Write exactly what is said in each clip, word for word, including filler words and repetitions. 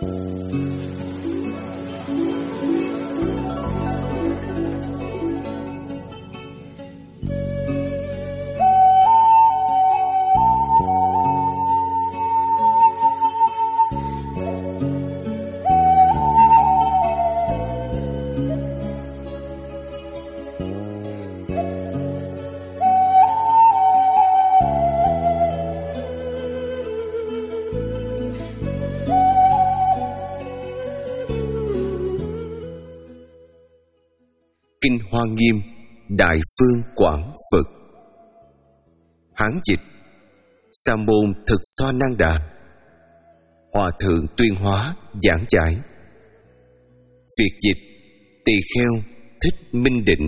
Kinh Hoa Nghiêm Đại Phương Quảng Phật. Hán dịch Sa môn Thực Xoa Năng Đà. Hòa thượng Tuyên Hóa giảng giải. Việt dịch Tỳ Kheo Thích Minh Định.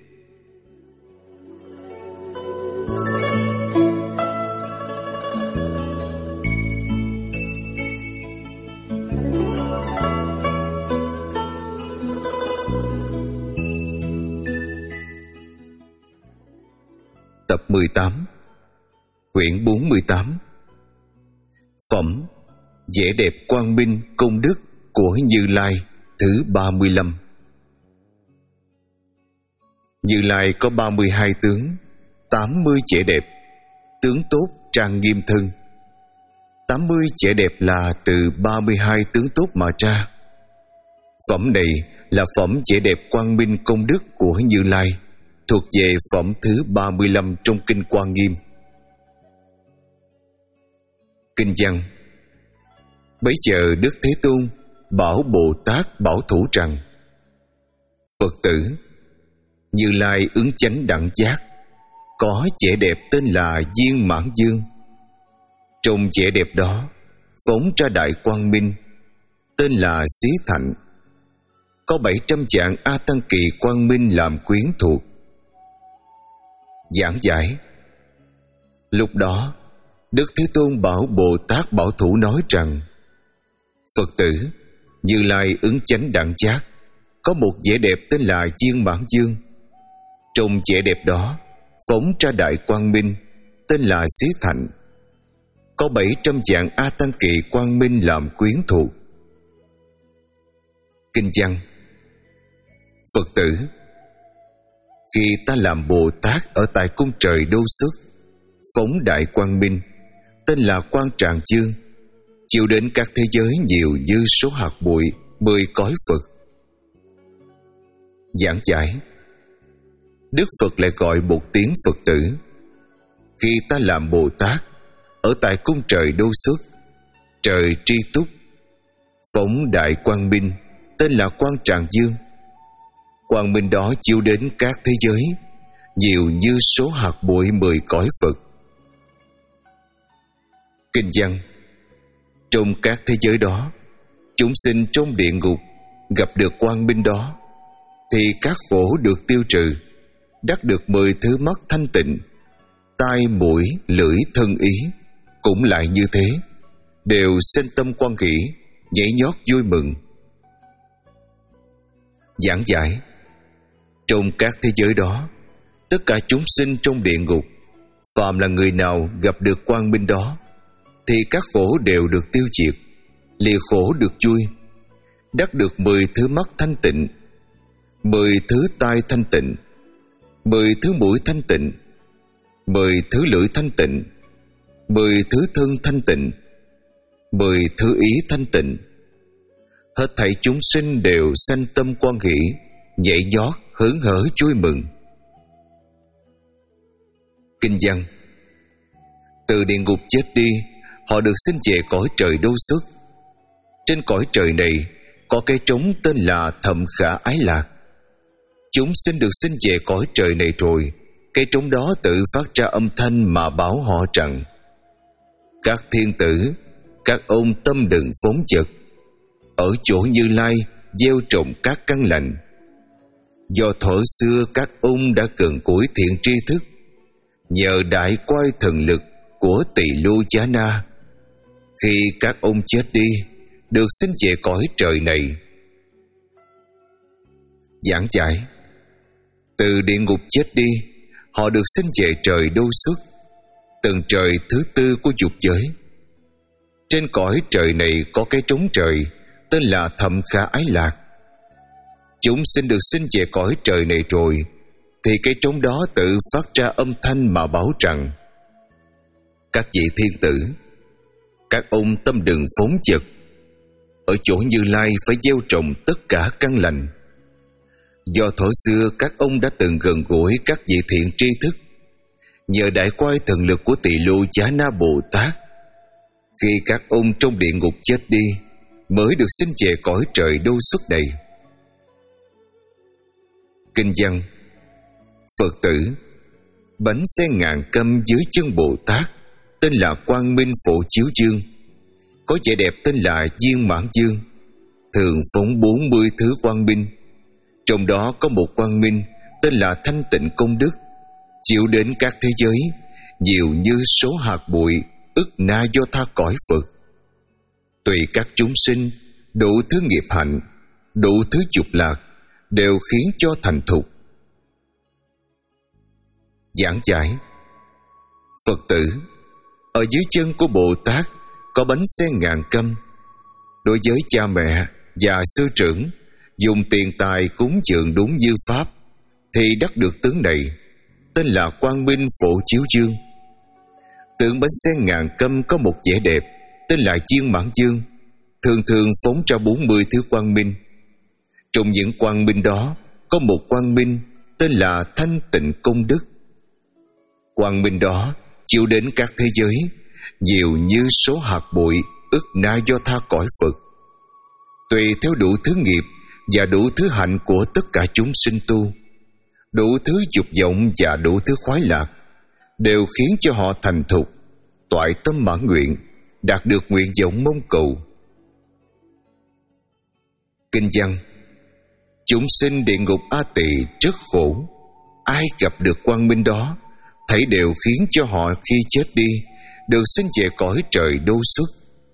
Tập mười tám, quyển bốn mươi tám. Phẩm Vẻ đẹp quang minh công đức của Như Lai thứ ba mươi lăm. Như Lai có ba mươi hai tướng, tám mươi vẻ đẹp, tướng tốt trang nghiêm thân. tám mươi vẻ đẹp là từ ba mươi hai tướng tốt mà ra. Phẩm này là phẩm vẻ đẹp quang minh công đức của Như Lai, thuộc về phẩm thứ ba mươi lăm trong Kinh Hoa Nghiêm. Kinh văn. Bấy giờ Đức Thế Tôn bảo Bồ Tát bảo thủ rằng: Phật tử, Như Lai ứng chánh đẳng giác, có vẻ đẹp tên là Viên Mãn Dương. Trong vẻ đẹp đó phóng ra đại quang minh tên là Xí Thạnh. Có bảy trăm vạn A Tăng Kỳ quang minh làm quyến thuộc. Giảng giải. Lúc đó Đức Thế Tôn bảo Bồ Tát bảo thủ nói rằng: Phật tử, Như Lai ứng chánh đẳng giác, có một vẻ đẹp tên là Viên Mãn Dương. Trong vẻ đẹp đó phóng ra đại quang minh tên là Xí Thạnh. Có bảy trăm vạn A Tăng Kỳ quang minh làm quyến thuộc. Kinh văn. Phật tử, khi ta làm Bồ Tát ở tại cung trời Đô Xuất, phóng đại quang minh tên là Quang Tràng Dương, chiếu đến các thế giới nhiều như số hạt bụi mười cõi Phật. Giảng giải. Đức Phật lại gọi một tiếng Phật tử. Khi ta làm Bồ Tát ở tại cung trời Đô Xuất, trời Tri Túc, phóng đại quang minh tên là Quang Tràng Dương. Quang minh đó chiếu đến các thế giới nhiều như số hạt bụi mười cõi Phật. Kinh văn. Trong các thế giới đó, chúng sinh trong địa ngục gặp được quang minh đó, thì các khổ được tiêu trừ, đắc được mười thứ mắt thanh tịnh. Tai, mũi, lưỡi, thân, ý cũng lại như thế, đều sinh tâm quan hỷ, nhảy nhót vui mừng. Giảng giải. Trong các thế giới đó, tất cả chúng sinh trong địa ngục, phàm là người nào gặp được quang minh đó, thì các khổ đều được tiêu diệt, lìa khổ được vui, đắc được mười thứ mắt thanh tịnh, mười thứ tai thanh tịnh, mười thứ mũi thanh tịnh, mười thứ lưỡi thanh tịnh, mười thứ thân thanh tịnh, mười thứ ý thanh tịnh. Hết thảy chúng sinh đều sanh tâm quan hỷ, nhảy nhót hớn hở vui mừng. Kinh văn. Từ địa ngục chết đi, họ được sinh về cõi trời Đô Xuất. Trên cõi trời này có cái trống tên là Thậm Khả Ái Lạc. Chúng sinh được sinh về cõi trời này rồi, cái trống đó tự phát ra âm thanh mà bảo họ rằng: Các thiên tử, các ông tâm đừng phóng dật, ở chỗ Như Lai gieo trồng các căn lành. Do thuở xưa các ông đã gần cỗi thiện tri thức, nhờ đại quay thần lực của Tỳ Lô Giá Na, khi các ông chết đi, được sinh về cõi trời này. Giảng giải. Từ địa ngục chết đi, họ được sinh về trời Đô Xuất, tầng trời thứ tư của dục giới. Trên cõi trời này có cái trống trời tên là Thậm Khả Ái Lạc. Chúng sinh được sinh về cõi trời này rồi, thì cái trống đó tự phát ra âm thanh mà báo rằng: các vị thiên tử, các ông tâm đừng phóng dật, ở chỗ Như Lai phải gieo trồng tất cả căn lành. Do thuở xưa các ông đã từng gần gũi các vị thiện tri thức, nhờ đại quay thần lực của Tỳ Lô Giá Na Bồ Tát, khi các ông trong địa ngục chết đi mới được sinh về cõi trời đâu xuất này. Kinh văn: Phật tử, bánh xe ngàn câm dưới chân Bồ Tát tên là Quang Minh Phổ Chiếu Dương, có vẻ đẹp tên là Viên Mãn Dương, thường phóng bốn mươi thứ quang minh. Trong đó có một quang minh tên là Thanh Tịnh Công Đức, chiếu đến các thế giới nhiều như số hạt bụi ức na do tha cõi Phật. Tùy các chúng sinh đủ thứ nghiệp hạnh, đủ thứ dục lạc đều khiến cho thành thục. Giảng giải: Phật tử, ở dưới chân của Bồ Tát có bánh xe ngàn câm. Đối với cha mẹ và sư trưởng dùng tiền tài cúng dường đúng như pháp thì đắc được tướng này, tên là Quang Minh Phổ Chiếu Dương. Tượng bánh xe ngàn câm có một vẻ đẹp tên là Viên Mãn Dương, thường thường phóng ra bốn mươi thứ quang minh. Trong những quang minh đó có một quang minh tên là Thanh Tịnh Công Đức. Quang minh đó chiếu đến các thế giới nhiều như số hạt bụi ức na do tha cõi Phật. Tùy theo đủ thứ nghiệp và đủ thứ hạnh của tất cả chúng sinh tu, đủ thứ dục vọng và đủ thứ khoái lạc đều khiến cho họ thành thục, toại tâm mãn nguyện, đạt được nguyện vọng mong cầu. Kinh văn: Chúng sinh địa ngục A Tỳ rất khổ, ai gặp được quang minh đó thảy đều khiến cho họ khi chết đi được sinh về cõi trời đâu xuất.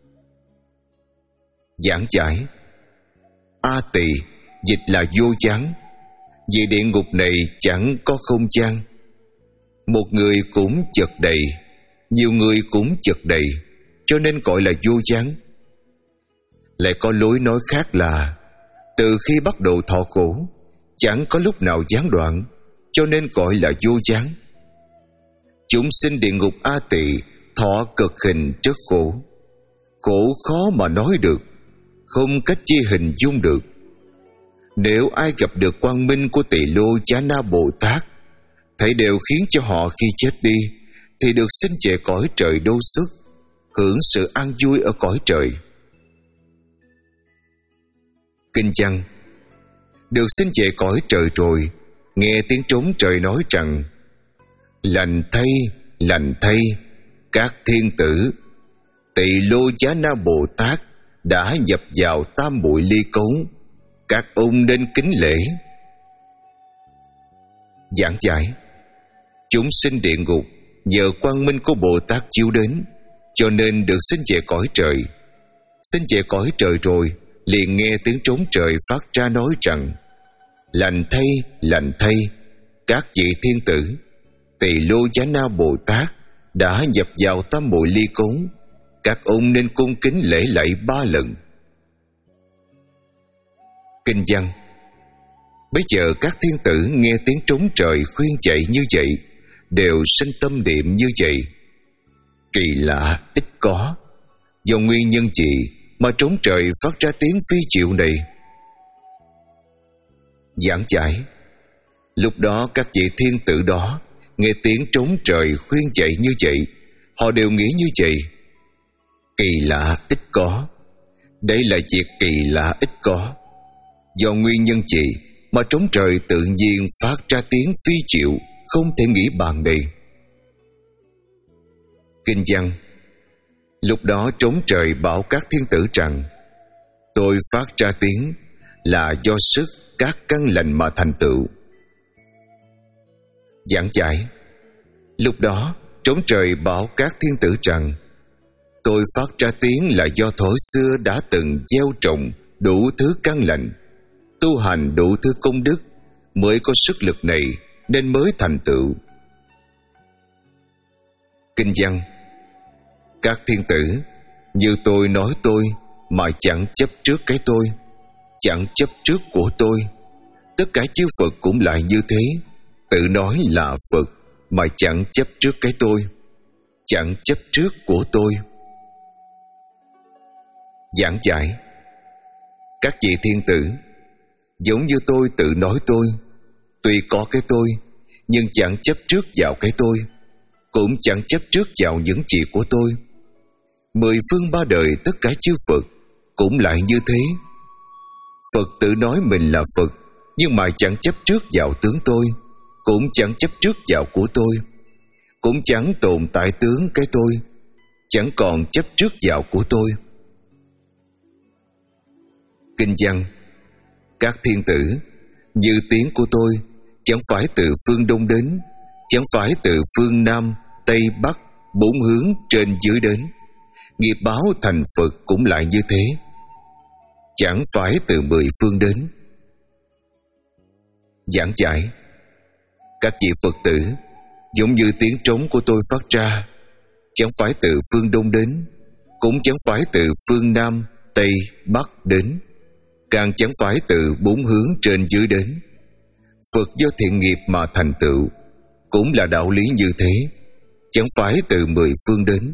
Giảng giải: A Tỳ dịch là vô gián, vì địa ngục này chẳng có không gian. Một người cũng chật đầy, nhiều người cũng chật đầy, cho nên gọi là vô gián. Lại có lối nói khác là từ khi bắt đầu thọ khổ, chẳng có lúc nào gián đoạn, cho nên gọi là vô gián. Chúng sinh địa ngục A Tỳ thọ cực hình rất khổ, khổ khó mà nói được, không cách chi hình dung được. Nếu ai gặp được quang minh của Tỳ Lô Giá Na Bồ Tát, thảy đều khiến cho họ khi chết đi thì được sinh về cõi trời đâu xuất, hưởng sự an vui ở cõi trời. Kinh văn: Được sinh về cõi trời rồi, nghe tiếng trống trời nói rằng: lành thay, lành thay, các thiên tử, Tỳ Lô Giá Na Bồ Tát đã nhập vào tam bụi ly cống, các ông nên kính lễ. Giảng giải: Chúng sinh địa ngục nhờ quang minh của Bồ Tát chiếu đến, cho nên được sinh về cõi trời. Sinh về cõi trời rồi, liền nghe tiếng trống trời phát ra nói rằng: lành thay, lành thay, các vị thiên tử, Tỳ Lô Giá Na Bồ Tát đã nhập vào tam bụi ly cống, các ông nên cung kính lễ lạy ba lần. Kinh văn: Bây giờ các thiên tử nghe tiếng trống trời khuyên dạy như vậy, đều sinh tâm niệm như vậy. Kỳ lạ, ít có. Do nguyên nhân gì mà trống trời phát ra tiếng phi diệu này? Giảng giải: Lúc đó các vị thiên tử đó nghe tiếng trống trời khuyên dạy như vậy, họ đều nghĩ như vậy. Kỳ lạ, ít có. Đây là việc kỳ lạ ít có. Do nguyên nhân gì mà trống trời tự nhiên phát ra tiếng phi diệu, không thể nghĩ bàn này? Kinh văn: Lúc đó trống trời bảo các thiên tử rằng: tôi phát ra tiếng là do sức các căn lành mà thành tựu. Giảng giải: Lúc đó trống trời bảo các thiên tử rằng: tôi phát ra tiếng là do thuở xưa đã từng gieo trồng đủ thứ căn lành, tu hành đủ thứ công đức, mới có sức lực này nên mới thành tựu. Kinh văn: Các thiên tử, như tôi nói tôi, mà chẳng chấp trước cái tôi, chẳng chấp trước của tôi. Tất cả chư Phật cũng lại như thế, tự nói là Phật mà chẳng chấp trước cái tôi, chẳng chấp trước của tôi. Giảng giải: các vị thiên tử, giống như tôi tự nói tôi, tuy có cái tôi, nhưng chẳng chấp trước vào cái tôi, cũng chẳng chấp trước vào những gì của tôi. Mười phương ba đời tất cả chư Phật cũng lại như thế. Phật tự nói mình là Phật, nhưng mà chẳng chấp trước vào tướng tôi, cũng chẳng chấp trước vào của tôi, cũng chẳng tồn tại tướng cái tôi, chẳng còn chấp trước vào của tôi. Kinh văn: các thiên tử, như tiếng của tôi chẳng phải từ phương Đông đến, chẳng phải từ phương Nam, Tây, Bắc, bốn hướng trên dưới đến. Nghiệp báo thành Phật cũng lại như thế, chẳng phải từ mười phương đến. Giảng giải: các vị Phật tử, giống như tiếng trống của tôi phát ra, chẳng phải từ phương Đông đến, cũng chẳng phải từ phương Nam, Tây, Bắc đến, càng chẳng phải từ bốn hướng trên dưới đến. Phật do thiện nghiệp mà thành tựu, cũng là đạo lý như thế, chẳng phải từ mười phương đến.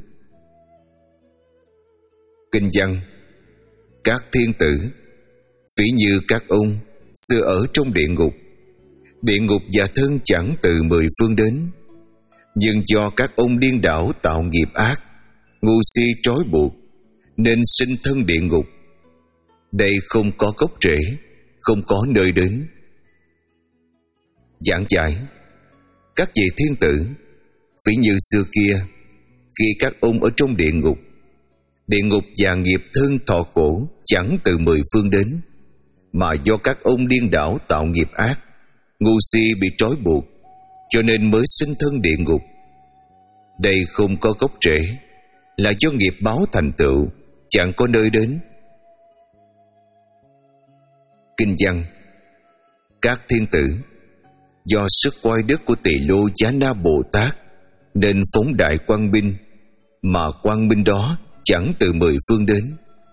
Kinh văn: các thiên tử, ví như các ông xưa ở trong địa ngục. Địa ngục và thân chẳng từ mười phương đến, nhưng do các ông điên đảo tạo nghiệp ác, ngu si trói buộc, nên sinh thân địa ngục. Đây không có gốc rễ, không có nơi đến. Giảng giải: các vị thiên tử, ví như xưa kia, khi các ông ở trong địa ngục, địa ngục và nghiệp thân thọ khổ chẳng từ mười phương đến, mà do các ông điên đảo tạo nghiệp ác, ngu si bị trói buộc, cho nên mới sinh thân địa ngục. Đây không có gốc rễ, là do nghiệp báo thành tựu, chẳng có nơi đến. Kinh văn: các thiên tử, do sức oai đức của Tỳ Lô Giá Na Bồ Tát nên phóng đại quang minh, mà quang minh đó chẳng từ mười phương đến.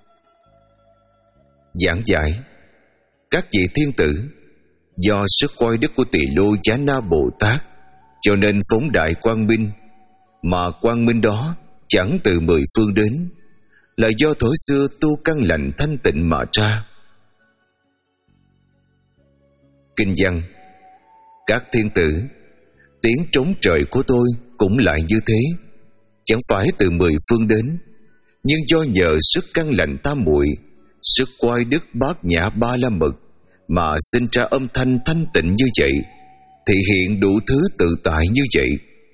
Giảng giải: các vị thiên tử, do sức oai đức của Tỳ Lô Giá Na Bồ Tát cho nên phóng đại quang minh, mà quang minh đó chẳng từ mười phương đến, là do thuở xưa tu căn lành thanh tịnh mà ra. Kinh văn: các thiên tử, tiếng trống trời của tôi cũng lại như thế, chẳng phải từ mười phương đến, nhưng do nhờ sức căn lành tam muội, sức oai đức bát nhã ba la mật mà sinh ra âm thanh thanh tịnh như vậy, thị hiện đủ thứ tự tại như vậy.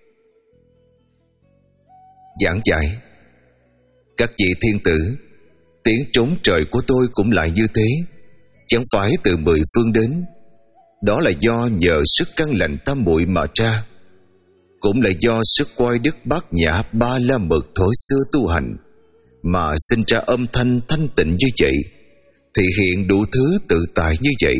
Giảng giải: các vị thiên tử, tiếng trống trời của tôi cũng lại như thế, chẳng phải từ mười phương đến, đó là do nhờ sức căn lành tam muội mà ra, cũng là do sức oai đức bát nhã ba la mật thổi xưa tu hành mà sinh ra âm thanh thanh tịnh như vậy, thị hiện đủ thứ tự tại như vậy.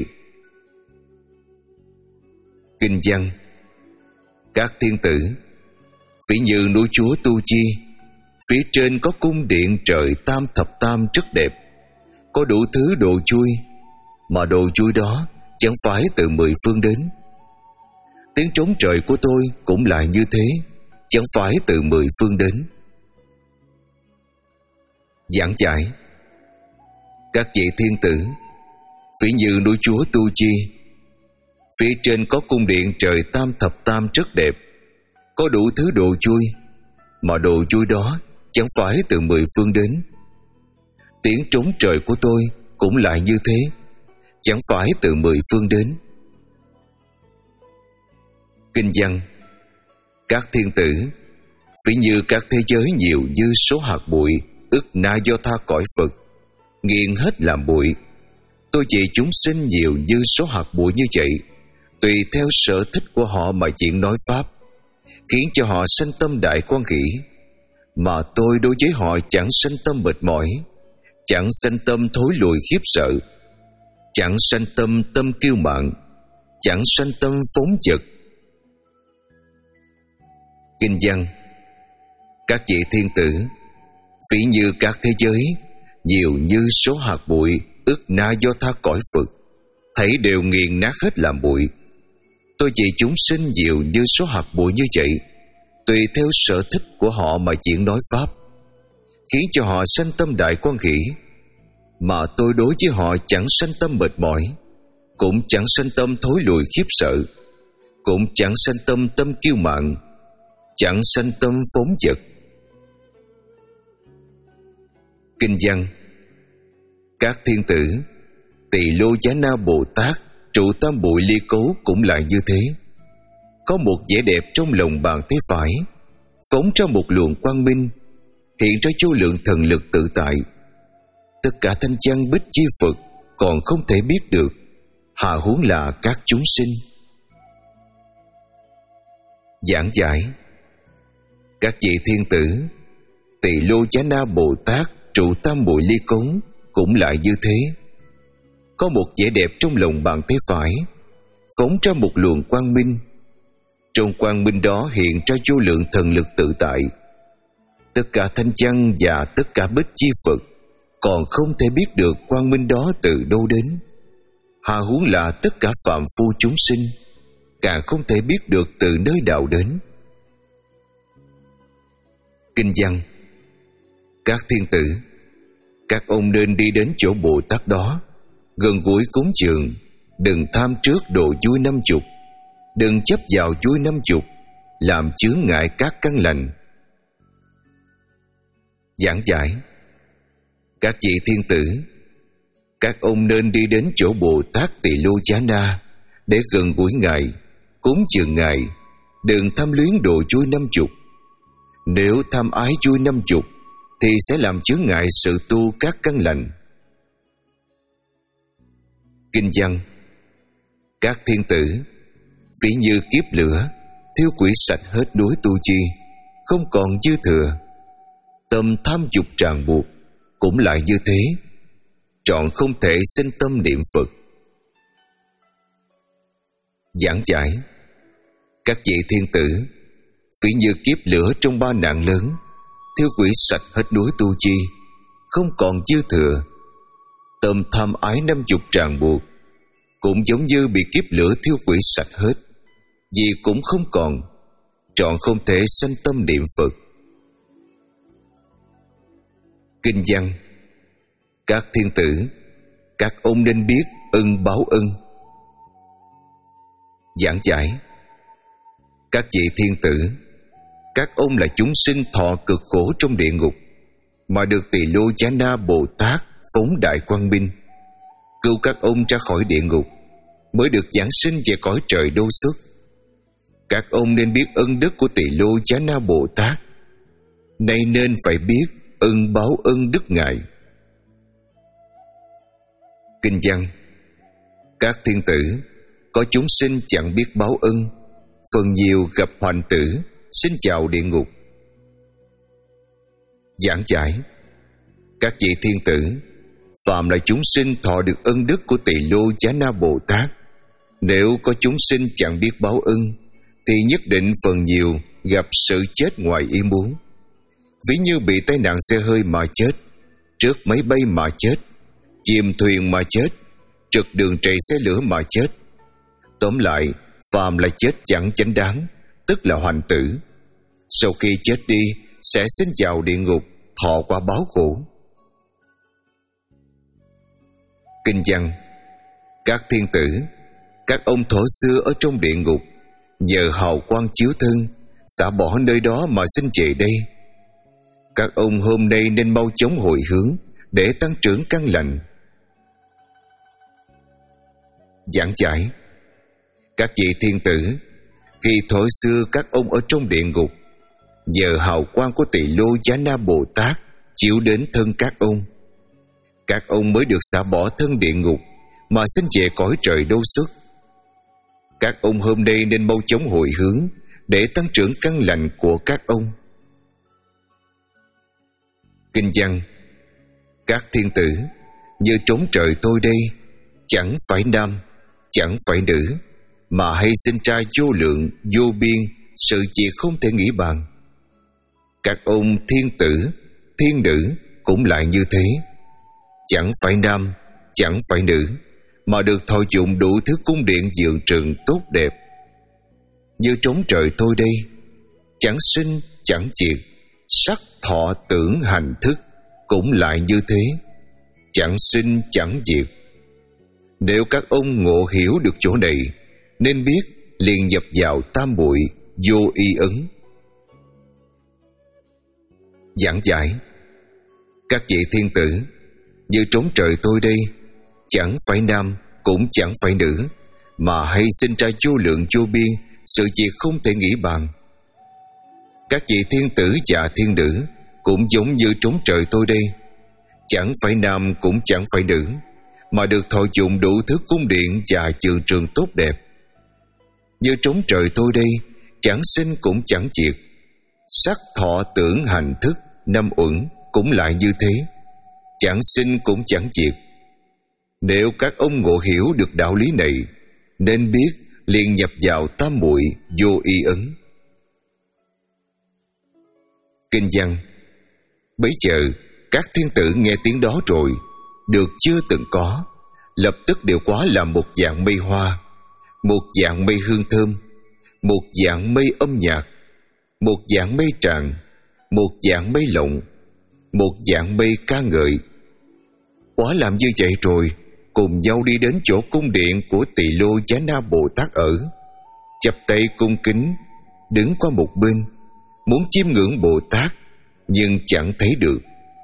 Kinh văn: các thiên tử, ví như núi Chúa Tu Chi, phía trên có cung điện trời tam thập tam rất đẹp, có đủ thứ đồ vui, mà đồ vui đó chẳng phải từ mười phương đến. Tiếng trống trời của tôi cũng lại như thế, chẳng phải từ mười phương đến. Giảng giải: các vị thiên tử, ví như núi Chúa Tu Chi, phía trên có cung điện trời tam thập tam rất đẹp, có đủ thứ đồ vui, mà đồ vui đó chẳng phải từ mười phương đến. Tiếng trống trời của tôi cũng lại như thế, chẳng phải từ mười phương đến. Kinh văn: các thiên tử, ví như các thế giới nhiều như số hạt bụi, ức na do tha cõi Phật, nghiền hết làm bụi. Tôi vì chúng sinh nhiều như số hạt bụi như vậy, tùy theo sở thích của họ mà diễn nói pháp, khiến cho họ sanh tâm đại quan hỷ, mà tôi đối với họ chẳng sanh tâm mệt mỏi, chẳng sanh tâm thối lùi khiếp sợ, chẳng sanh tâm tâm kiêu mạn, chẳng sanh tâm phóng dật. Kinh văn: các vị thiên tử, ví như các thế giới nhiều như số hạt bụi ướt na do tha cõi Phật, thấy đều nghiền nát hết làm bụi. Tôi vì chúng sinh nhiều như số hạt bụi như vậy, tùy theo sở thích của họ mà diễn nói pháp, khiến cho họ sanh tâm đại quan hỷ. Mà tôi đối với họ chẳng sanh tâm mệt mỏi, cũng chẳng sanh tâm thối lùi khiếp sợ, cũng chẳng sanh tâm tâm kiêu mạn, chẳng sanh tâm phóng dật. Kinh văn: các thiên tử, Tỳ Lô Giá Na Bồ Tát trụ tam bụi ly cấu cũng lại như thế. Có một vẻ đẹp trong lòng bàn tay phải, phóng ra một luồng quang minh, hiện ra vô lượng thần lực tự tại. Tất cả thanh văn bích chi Phật còn không thể biết được, hà huống là các chúng sinh. Giảng giải: các vị thiên tử, Tỳ Lô Giá Na Bồ Tát trụ tam bụi ly cấu cũng lại như thế. Có một vẻ đẹp trong lòng bàn tay phải, phóng ra một luồng quang minh, trong quang minh đó hiện ra vô lượng thần lực tự tại. Tất cả thanh văn và tất cả bích chi Phật còn không thể biết được quang minh đó từ đâu đến, hà huống là tất cả phàm phu chúng sinh càng không thể biết được từ nơi nào đến. Kinh văn: các thiên tử, các ông nên đi đến chỗ Bồ Tát đó, gần gũi cúng dường, đừng tham trước độ vui năm chục, đừng chấp vào vui năm chục, làm chướng ngại các căn lành. Giảng giải: các vị thiên tử, các ông nên đi đến chỗ Bồ Tát Tỳ Lô Giá Na để gần gũi Ngài, cúng dường Ngài, đừng tham luyến độ vui năm chục. Nếu tham ái vui năm chục thì sẽ làm chướng ngại sự tu các căn lành. Kinh văn: các thiên tử, ví như kiếp lửa thiêu quỷ sạch hết núi tu chi, không còn dư thừa. Tâm tham dục ràng buộc cũng lại như thế, trọn không thể sinh tâm niệm Phật. Giảng giải: các vị thiên tử, ví như kiếp lửa trong ba nạn lớn thiêu quỷ sạch hết núi tu chi, không còn dư thừa. Tâm tham ái năm dục ràng buộc cũng giống như bị kiếp lửa thiêu quỷ sạch hết, vì cũng không còn, trọn không thể sanh tâm niệm Phật. Kinh văn: các thiên tử, các ông nên biết ân báo ân. Giảng giải: các vị thiên tử, các ông là chúng sinh thọ cực khổ trong địa ngục, mà được Tỳ Lô Giá Na Bồ Tát phóng đại quang minh, cứu các ông ra khỏi địa ngục, mới được giáng sinh về cõi trời Đô Xuất. Các ông nên biết ân đức của Tỳ Lô Giá Na Bồ Tát, nay nên phải biết ân báo ân đức Ngài. Kinh văn: các thiên tử, có chúng sinh chẳng biết báo ân, phần nhiều gặp hoành tử, xin chào địa ngục. Giảng giải: các vị thiên tử, phàm là chúng sinh thọ được ân đức của Tỳ Lô Giá Na Bồ Tát, nếu có chúng sinh chẳng biết báo ân thì nhất định phần nhiều gặp sự chết ngoài ý muốn. Ví như bị tai nạn xe hơi mà chết, trước máy bay mà chết, chìm thuyền mà chết, trượt đường chạy xe lửa mà chết. Tóm lại, phàm là chết chẳng chánh đáng, tức là hoành tử. Sau khi chết đi sẽ sinh vào địa ngục, thọ quả báo khổ. Kinh văn: các thiên tử, các ông thuở xưa ở trong địa ngục nhờ hào quang chiếu thân, xả bỏ nơi đó mà sinh về đây. Các ông hôm nay nên mau chóng hồi hướng để tăng trưởng căn lành. Giảng giải: các vị thiên tử, khi thuở xưa các ông ở trong địa ngục nhờ hào quang của Tỳ Lô Giá Na Bồ Tát chiếu đến thân các ông, các ông mới được xả bỏ thân địa ngục mà sinh về cõi trời Đô Xuất. Các ông hôm nay nên mau chóng hồi hướng để tăng trưởng căn lành của các ông. Kinh văn: các thiên tử, như trống trời tôi đây, chẳng phải nam, chẳng phải nữ, mà hay sinh ra vô lượng, vô biên sự việc không thể nghĩ bàn. Các ông thiên tử, thiên nữ cũng lại như thế, chẳng phải nam, chẳng phải nữ, mà được thọ dụng đủ thứ cung điện vườn trường tốt đẹp. Như trống trời tôi đây, chẳng sinh chẳng diệt, sắc thọ tưởng hành thức cũng lại như thế, chẳng sinh chẳng diệt. Nếu các ông ngộ hiểu được chỗ này, nên biết liền nhập vào tam muội vô y ấn. Giảng giải: các vị thiên tử, như trống trời tôi đây, chẳng phải nam cũng chẳng phải nữ, mà hay sinh ra vô lượng vô biên sự việc không thể nghĩ bàn. Các vị thiên tử và thiên nữ cũng giống như trống trời tôi đây, chẳng phải nam cũng chẳng phải nữ, mà được thọ dụng đủ thứ cung điện và vườn trường tốt đẹp. Như trống trời tôi đây, chẳng sinh cũng chẳng diệt, sắc thọ tưởng hành thức năm uẩn cũng lại như thế, chẳng sinh cũng chẳng diệt. Nếu các ông ngộ hiểu được đạo lý này, nên biết liền nhập vào tam muội vô y ấn. Kinh văn: bấy giờ các thiên tử nghe tiếng đó rồi, được chưa từng có, lập tức đều hóa làm một dạng mây hoa, một dạng mây hương thơm, một dạng mây âm nhạc, một dạng mây tràng, một dạng mây lộng, một dạng mây ca ngợi. Hóa làm như vậy rồi, cùng nhau đi đến chỗ cung điện của Tỳ Lô Giá Na Bồ Tát ở, chắp tay cung kính, đứng qua một bên, muốn chiêm ngưỡng Bồ Tát, nhưng chẳng thấy được.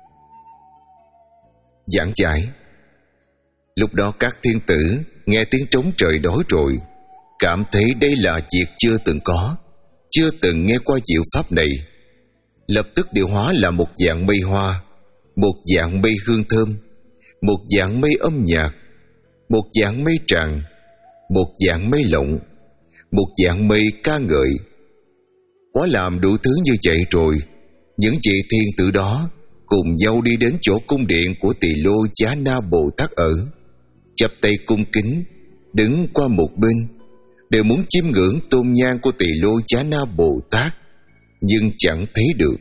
Giảng giải: lúc đó các thiên tử nghe tiếng trống trời đó rồi, cảm thấy đây là việc chưa từng có, chưa từng nghe qua diệu pháp này, lập tức điều hóa là một dạng mây hoa, một dạng mây hương thơm, một dạng mây âm nhạc, một dạng mây tràng, một dạng mây lộng, một dạng mây ca ngợi. Quá làm đủ thứ như vậy rồi, những vị thiên tử đó cùng nhau đi đến chỗ cung điện của Tỳ Lô Giá Na Bồ Tát ở, chắp tay cung kính, đứng qua một bên, đều muốn chiêm ngưỡng tôn nhang của Tỳ Lô Giá Na Bồ Tát, nhưng chẳng thấy được.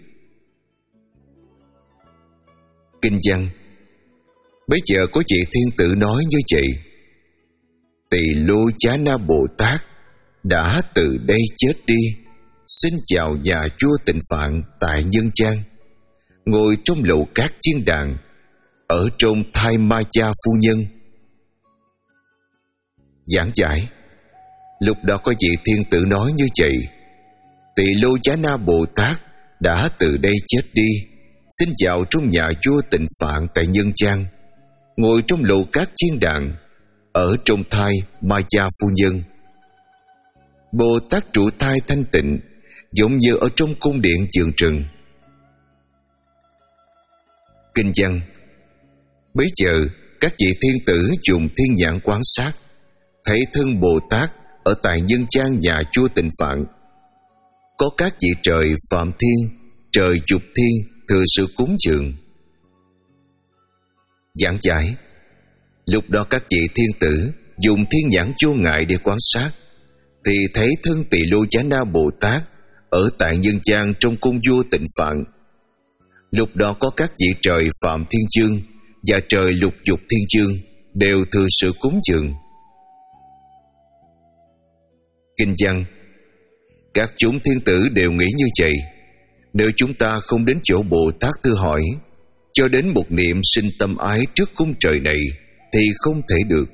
Kinh văn: bấy giờ có vị thiên tử nói như vậy: Tỳ Lô Giá Na Bồ Tát đã từ đây chết đi, xin chào nhà vua Tịnh Phạn tại nhân gian, ngồi trong lầu cát chiên đàn, ở trong thai ma cha phu nhân. Giảng giải: lúc đó có vị thiên tử nói như vậy: Tỳ Lô Giá Na Bồ Tát đã từ đây chết đi, xin chào trong nhà vua Tịnh Phạn tại nhân gian, ngồi trong lầu cát chiên đàn, ở trong thai ma cha phu nhân. Bồ Tát trụ thai thanh tịnh, giống như ở trong cung điện vườn rừng. Kinh văn: bấy giờ các vị thiên tử dùng thiên nhãn quan sát, thấy thân Bồ Tát ở tại nhân gian nhà vua Tịnh Phạn. Có các vị trời Phạm Thiên, trời Dục Thiên thừa sự cúng dường. Giảng giải: lúc đó các vị thiên tử dùng thiên nhãn vô ngại để quan sát, thì thấy thân Tỳ Lô Giá Na Bồ Tát ở tại nhân gian trong cung vua Tịnh Phạn. Lúc đó có các vị trời Phạm Thiên Dương và trời Lục Dục Thiên Dương đều thừa sự cúng dường. Kinh văn: các chúng thiên tử đều nghĩ như vậy. Nếu chúng ta không đến chỗ Bồ Tát thưa hỏi, cho đến một niệm sinh tâm ái trước cung trời này, thì không thể được.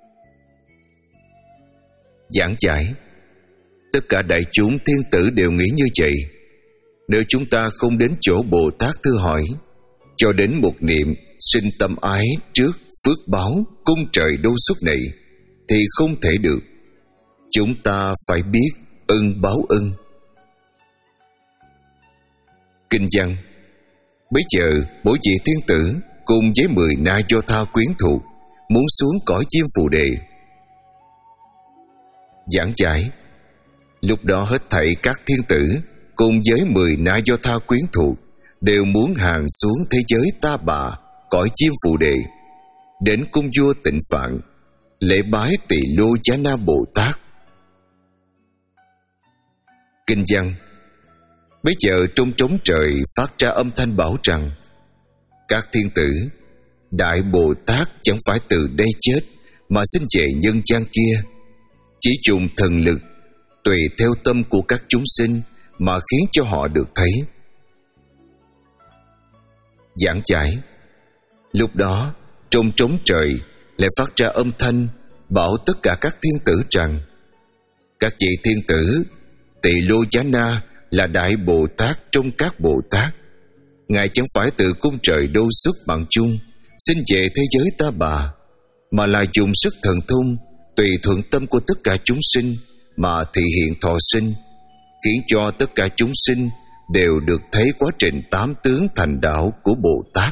Giảng giải: tất cả đại chúng thiên tử đều nghĩ như vậy. Nếu chúng ta không đến chỗ Bồ Tát thưa hỏi, cho đến một niệm sinh tâm ái trước phước báo cung trời đô xuất này, thì không thể được. Chúng ta phải biết ân báo ân. Kinh văn: bấy giờ mỗi vị thiên tử cùng với mười na do tha quyến thuộc muốn xuống cõi chim phù đề. Giảng giải: lúc đó hết thảy các thiên tử cùng với mười na do tha quyến thuộc đều muốn hàng xuống thế giới ta bà, cõi chim phù đề, đến cung vua Tịnh Phạn lễ bái Tỳ Lô Giá Na Bồ Tát. Kinh văn: bấy giờ trong trống trời phát ra âm thanh bảo rằng: các thiên tử, Đại Bồ Tát chẳng phải từ đây chết mà sinh về nhân gian kia, chỉ dùng thần lực tùy theo tâm của các chúng sinh mà khiến cho họ được thấy. Giảng giải. Lúc đó trong trống trời lại phát ra âm thanh bảo tất cả các thiên tử rằng: các vị thiên tử, Tỳ Lô Giá Na là Đại Bồ Tát trong các Bồ Tát. Ngài chẳng phải từ cung trời Đô xuất bằng chung sinh về thế giới Ta Bà, mà là dùng sức thần thông tùy thuận tâm của tất cả chúng sinh mà thị hiện thọ sinh, khiến cho tất cả chúng sinh đều được thấy quá trình tám tướng thành đạo của Bồ Tát.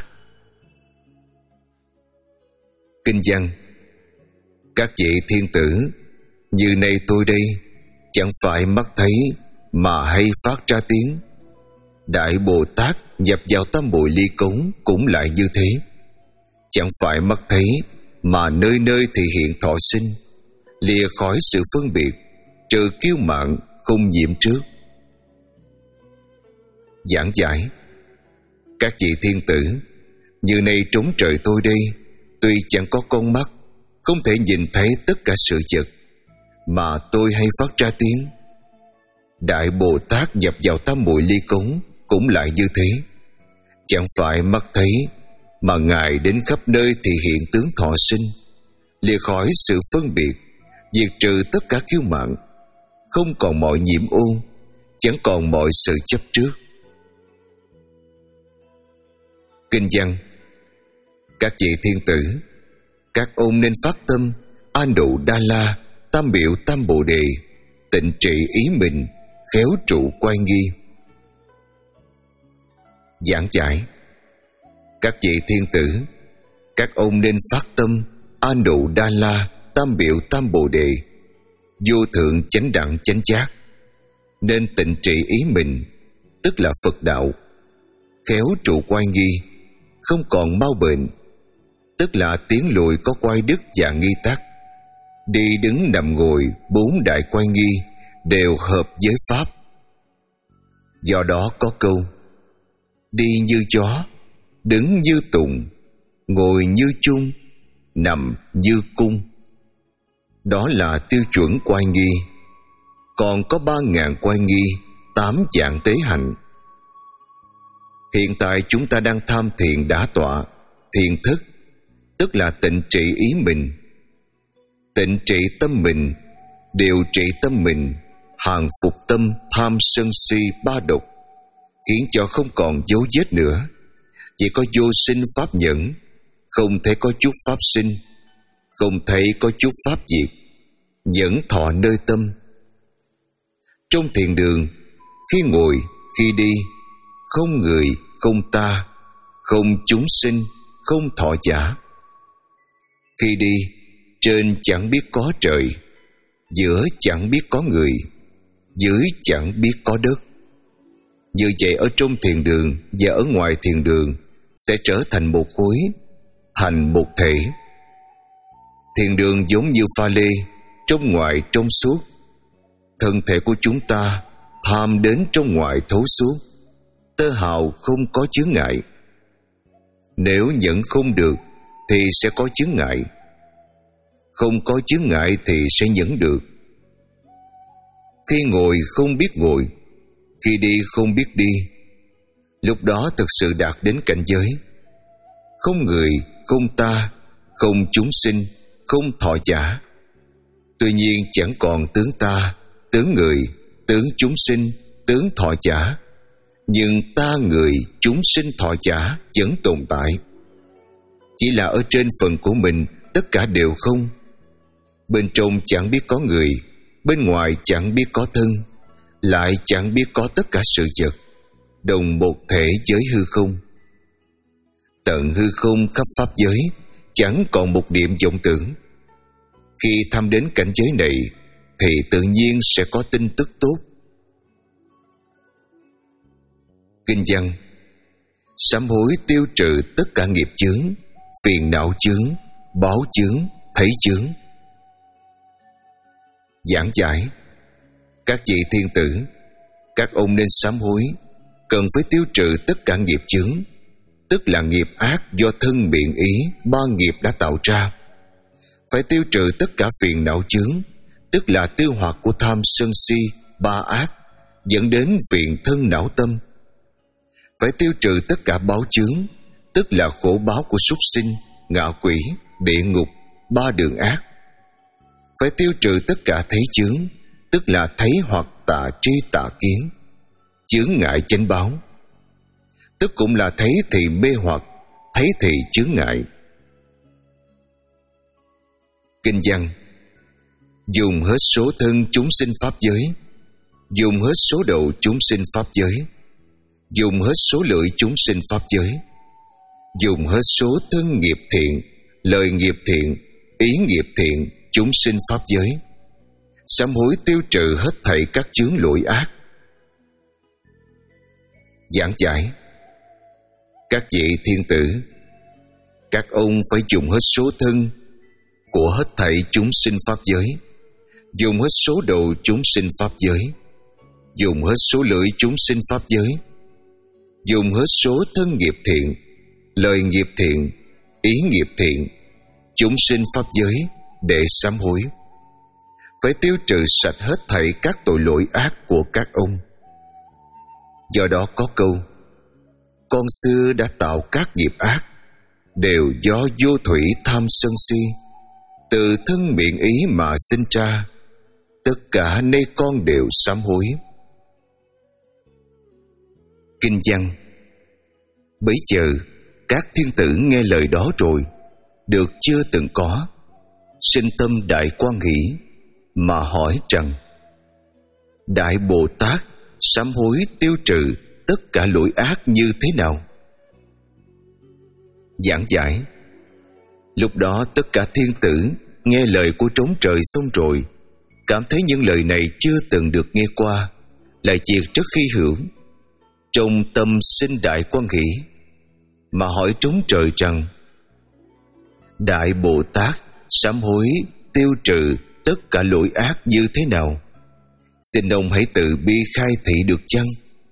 Kinh văn. Các vị thiên tử, như nay tôi đây chẳng phải mắt thấy mà hay phát ra tiếng. Đại Bồ Tát nhập vào tam bội ly cống cũng lại như thế, chẳng phải mắt thấy mà nơi nơi thị hiện thọ sinh, lìa khỏi sự phân biệt, trừ kiêu mạn không nhiễm trước. Giảng giải. Các vị thiên tử, như nay trống trời tôi đây tuy chẳng có con mắt, không thể nhìn thấy tất cả sự vật, mà tôi hay phát ra tiếng. Đại Bồ Tát nhập vào tam muội ly cống cũng lại như thế, chẳng phải mắt thấy mà Ngài đến khắp nơi thì hiện tướng thọ sinh, lìa khỏi sự phân biệt, diệt trừ tất cả kiêu mạn, không còn mọi nhiễm ô, chẳng còn mọi sự chấp trước. Kinh văn. Các vị thiên tử, các ông nên phát tâm An Độ Đa La, tam biểu tam bồ đề, tịnh trị ý mình, khéo trụ quan nghi. Giảng giải. Các vị thiên tử, các ông nên phát tâm An Độ Đa La, tam biểu tam bồ đề, vô thượng chánh đẳng chánh giác, nên tịnh trị ý mình, tức là Phật đạo, khéo trụ quan nghi, không còn mau bệnh, tức là tiến lùi có quay đức và nghi tắc. Đi đứng nằm ngồi bốn đại quay nghi đều hợp với pháp. Do đó có câu: đi như chó, đứng như tùng, ngồi như chung, nằm như cung. Đó là tiêu chuẩn quay nghi. Còn có ba ngàn quay nghi, tám dạng tế hạnh. Hiện tại chúng ta đang tham thiền đả tọa, thiền thức, tức là tịnh trị ý mình. Tịnh trị tâm mình, điều trị tâm mình, hàng phục tâm tham sân si ba độc, khiến cho không còn dấu vết nữa, chỉ có vô sinh pháp nhẫn, không thể có chút pháp sinh, không thấy có chút pháp diệt, nhẫn thọ nơi tâm. Trong thiền đường, khi ngồi, khi đi, không người, không ta, không chúng sinh, không thọ giả. Khi đi, trên chẳng biết có trời, giữa chẳng biết có người, dưới chẳng biết có đất. Như vậy ở trong thiền đường và ở ngoài thiền đường sẽ trở thành một khối, thành một thể. Thiền đường giống như pha lê, trong ngoài trong suốt. Thân thể của chúng ta tham đến trong ngoài thấu suốt, tơ hào không có chướng ngại. Nếu nhận không được thì sẽ có chướng ngại, không có chướng ngại thì sẽ nhẫn được. Khi ngồi không biết ngồi, khi đi không biết đi, lúc đó thực sự đạt đến cảnh giới không người, không ta, không chúng sinh, không thọ giả. Tuy nhiên chẳng còn tướng ta, tướng người, tướng chúng sinh, tướng thọ giả, nhưng ta người, chúng sinh, thọ giả vẫn tồn tại. Chỉ là ở trên phần của mình tất cả đều không. Bên trong chẳng biết có người, bên ngoài chẳng biết có thân, lại chẳng biết có tất cả sự vật, đồng một thể với hư không. Tận hư không khắp pháp giới, chẳng còn một niệm vọng tưởng. Khi thăm đến cảnh giới này thì tự nhiên sẽ có tin tức tốt. Kinh văn. Sám hối tiêu trừ tất cả nghiệp chướng, phiền não chướng, báo chướng, thấy chướng. Giảng giải. Các vị thiên tử, các ông nên sám hối, cần phải tiêu trừ tất cả nghiệp chướng. tức là nghiệp ác do thân miệng ý ba nghiệp đã tạo ra. Phải tiêu trừ tất cả phiền não chướng, tức là tiêu hoạt của tham sân si ba ác, dẫn đến phiền thân não tâm. Phải tiêu trừ tất cả báo chướng, tức là khổ báo của súc sinh, ngạ quỷ, địa ngục, ba đường ác. Phải tiêu trừ tất cả thấy chướng, tức là thấy hoặc tà tri tà kiến, chướng ngại chánh báo, tức cũng là thấy thì mê hoặc, thấy thì chướng ngại. Kinh văn: dùng hết số thân chúng sinh pháp giới, dùng hết số độ chúng sinh pháp giới, dùng hết số lưỡi chúng sinh pháp giới, dùng hết số thân nghiệp thiện, lời nghiệp thiện, ý nghiệp thiện chúng sinh pháp giới, sám hối tiêu trừ hết thảy các chướng lỗi ác. Giảng giải: các vị thiên tử, các ông phải dùng hết số thân của hết thảy chúng sinh pháp giới, dùng hết số độ chúng sinh pháp giới, dùng hết số lưỡi chúng sinh pháp giới, dùng hết số thân nghiệp thiện, lời nghiệp thiện, ý nghiệp thiện chúng sinh pháp giới để sám hối. Phải tiêu trừ sạch hết thảy các tội lỗi ác của các ông. Do đó có câu: con xưa đã tạo các nghiệp ác, đều do vô thủy tham sân si, từ thân miệng ý mà sinh ra, tất cả nay con đều sám hối. Kinh văn: bấy giờ các thiên tử nghe lời đó rồi, được chưa từng có, sinh tâm đại quan hỷ, mà hỏi rằng: Đại Bồ Tát sám hối tiêu trừ tất cả lỗi ác như thế nào? Giảng giải: lúc đó tất cả thiên tử nghe lời của trống trời xong rồi, cảm thấy những lời này chưa từng được nghe qua, lại việc rất hy hữu, trong tâm sinh đại quan hỷ, mà hỏi trống trời rằng: Đại Bồ Tát sám hối tiêu trừ tất cả lỗi ác như thế nào? Xin ông hãy tự bi khai thị được chăng?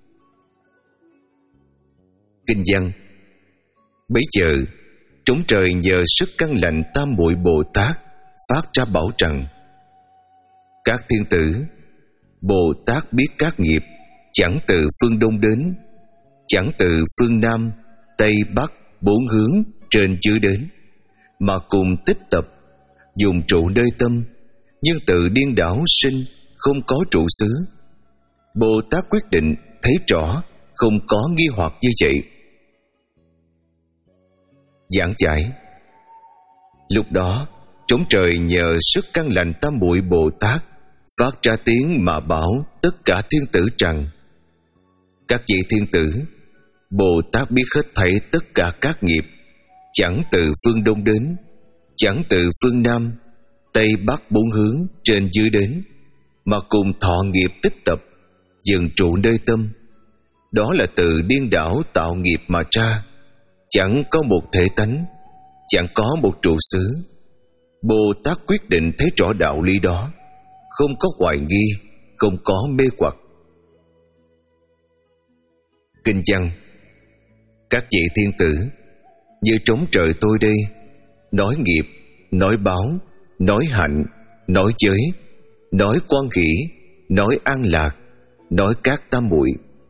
Kinh văn: bấy giờ trống trời nhờ sức căn lạnh tam muội Bồ Tát phát ra bảo rằng: các thiên tử, Bồ Tát biết các nghiệp chẳng từ phương đông đến, chẳng từ phương nam, tây, bắc, bốn hướng trên dưới đến, mà cùng tích tập, dùng trụ nơi tâm, nhưng tự điên đảo sinh, không có trụ xứ. Bồ Tát quyết định thấy rõ, không có nghi hoặc như vậy. Giảng giải: lúc đó trống trời nhờ sức căn lạnh tam muội Bồ Tát phát ra tiếng mà bảo tất cả thiên tử rằng: các vị thiên tử, Bồ Tát biết hết thảy tất cả các nghiệp, chẳng từ phương đông đến, chẳng từ phương nam, tây, bắc, bốn hướng trên dưới đến, mà cùng thọ nghiệp tích tập, dừng trụ nơi tâm. Đó là từ điên đảo tạo nghiệp mà ra, chẳng có một thể tánh, chẳng có một trụ xứ. Bồ Tát quyết định thấy rõ đạo lý đó, không có hoài nghi, không có mê hoặc. Kinh văn: các vị thiên tử, như trống trời tôi đây, nói nghiệp, nói báo, nói hạnh, nói giới, nói quan hỷ, nói an lạc, nói các tam muội.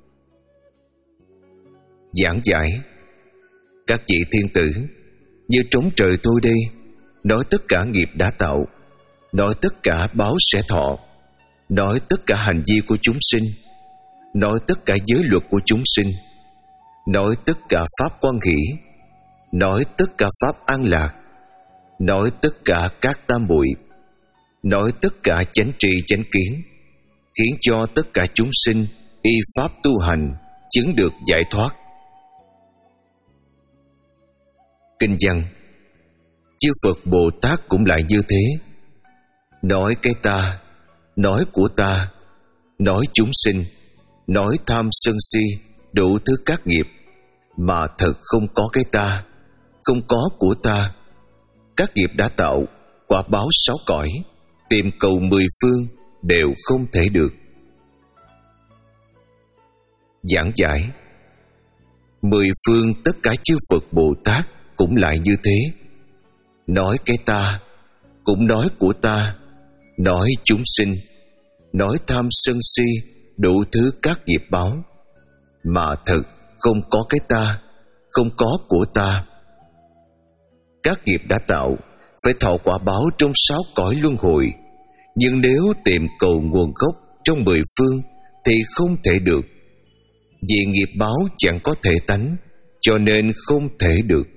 Giảng giải: các vị thiên tử, như trống trời tôi đây, nói tất cả nghiệp đã tạo, nói tất cả báo sẽ thọ, nói tất cả hành vi của chúng sinh, nói tất cả giới luật của chúng sinh, nói tất cả pháp quan hỷ, nói tất cả pháp an lạc, nói tất cả các tam muội, nói tất cả chánh tri chánh kiến, khiến cho tất cả chúng sinh y pháp tu hành chứng được giải thoát. Kinh văn: chư Phật Bồ Tát cũng lại như thế, nói cái ta, nói của ta, nói chúng sinh, nói tham sân si, đủ thứ các nghiệp, mà thật không có cái ta, không có của ta. Các nghiệp đã tạo, quả báo sáu cõi, tìm cầu mười phương đều không thể được. Giảng giải: Mười phương tất cả chư Phật Bồ Tát cũng lại như thế. Nói cái ta, cũng nói của ta, nói chúng sinh, nói tham sân si, đủ thứ các nghiệp báo. Mà thật không có cái ta, không có của ta. Các nghiệp đã tạo phải thọ quả báo trong sáu cõi luân hồi, nhưng nếu tìm cầu nguồn gốc trong mười phương thì không thể được. Vì nghiệp báo chẳng có thể tánh, cho nên không thể được.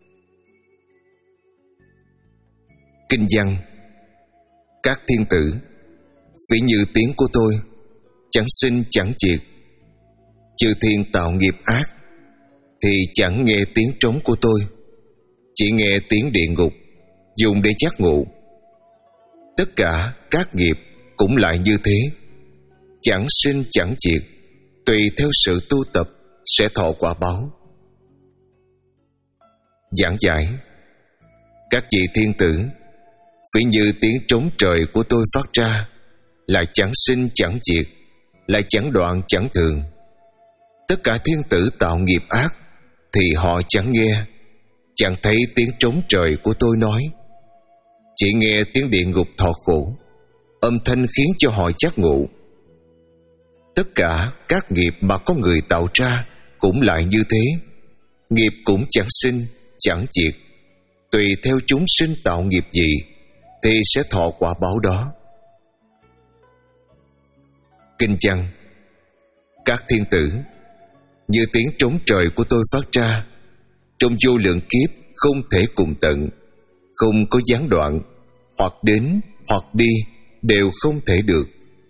Kinh văn: các thiên tử, ví như tiếng của tôi, chẳng sinh chẳng diệt. Chư thiên tạo nghiệp ác thì chẳng nghe tiếng trống của tôi, chỉ nghe tiếng địa ngục dùng để giác ngộ. Tất cả các nghiệp cũng lại như thế, chẳng sinh chẳng diệt, tùy theo sự tu tập sẽ thọ quả báo. Giảng giải: các vị thiên tử, ví như tiếng trống trời của tôi phát ra, là chẳng sinh chẳng diệt, lại chẳng đoạn chẳng thường. Tất cả thiên tử tạo nghiệp ác thì họ chẳng nghe, chẳng thấy tiếng trống trời của tôi nói, chỉ nghe tiếng địa ngục thọ khổ, âm thanh khiến cho họ giác ngộ. Tất cả các nghiệp mà có người tạo ra cũng lại như thế, nghiệp cũng chẳng sinh chẳng diệt, tùy theo chúng sinh tạo nghiệp gì thì sẽ thọ quả báo đó. Kinh văn: các thiên tử, như tiếng trống trời của tôi phát ra, trong vô lượng kiếp không thể cùng tận, không có gián đoạn, hoặc đến hoặc đi đều không thể được.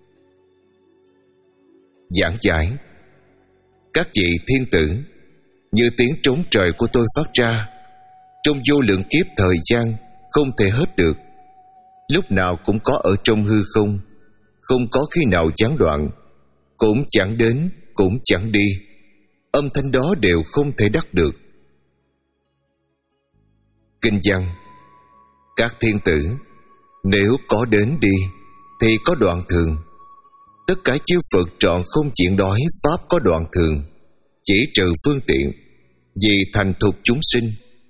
Giảng giải: các vị thiên tử, như tiếng trống trời của tôi phát ra, trong vô lượng kiếp thời gian không thể hết được, lúc nào cũng có ở trong hư không, không có khi nào gián đoạn, cũng chẳng đến cũng chẳng đi, âm thanh đó đều không thể đắc được. Kinh văn: các thiên tử, nếu có đến đi thì có đoạn thường. Tất cả chư Phật trọn không chuyện đói pháp có đoạn thường, chỉ trừ phương tiện, vì thành thục chúng sinh.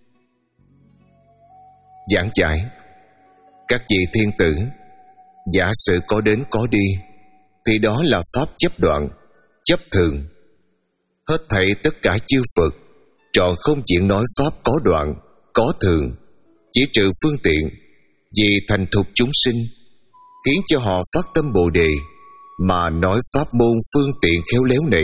Giảng giải: các vị thiên tử, giả sử có đến có đi thì đó là pháp chấp đoạn, chấp thường. Hết thảy tất cả chư Phật trọn không chuyện nói pháp có đoạn, có thường, chỉ trừ phương tiện, vì thành thục chúng sinh, khiến cho họ phát tâm Bồ Đề mà nói pháp môn phương tiện khéo léo này.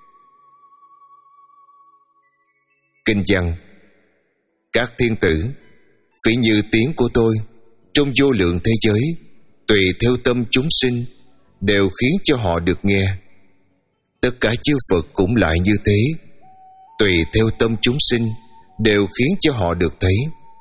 Kinh văn: các thiên tử, ví như tiếng của tôi trong vô lượng thế giới, tùy theo tâm chúng sinh đều khiến cho họ được nghe. Tất cả chư Phật cũng lại như thế, tùy theo tâm chúng sinh đều khiến cho họ được thấy.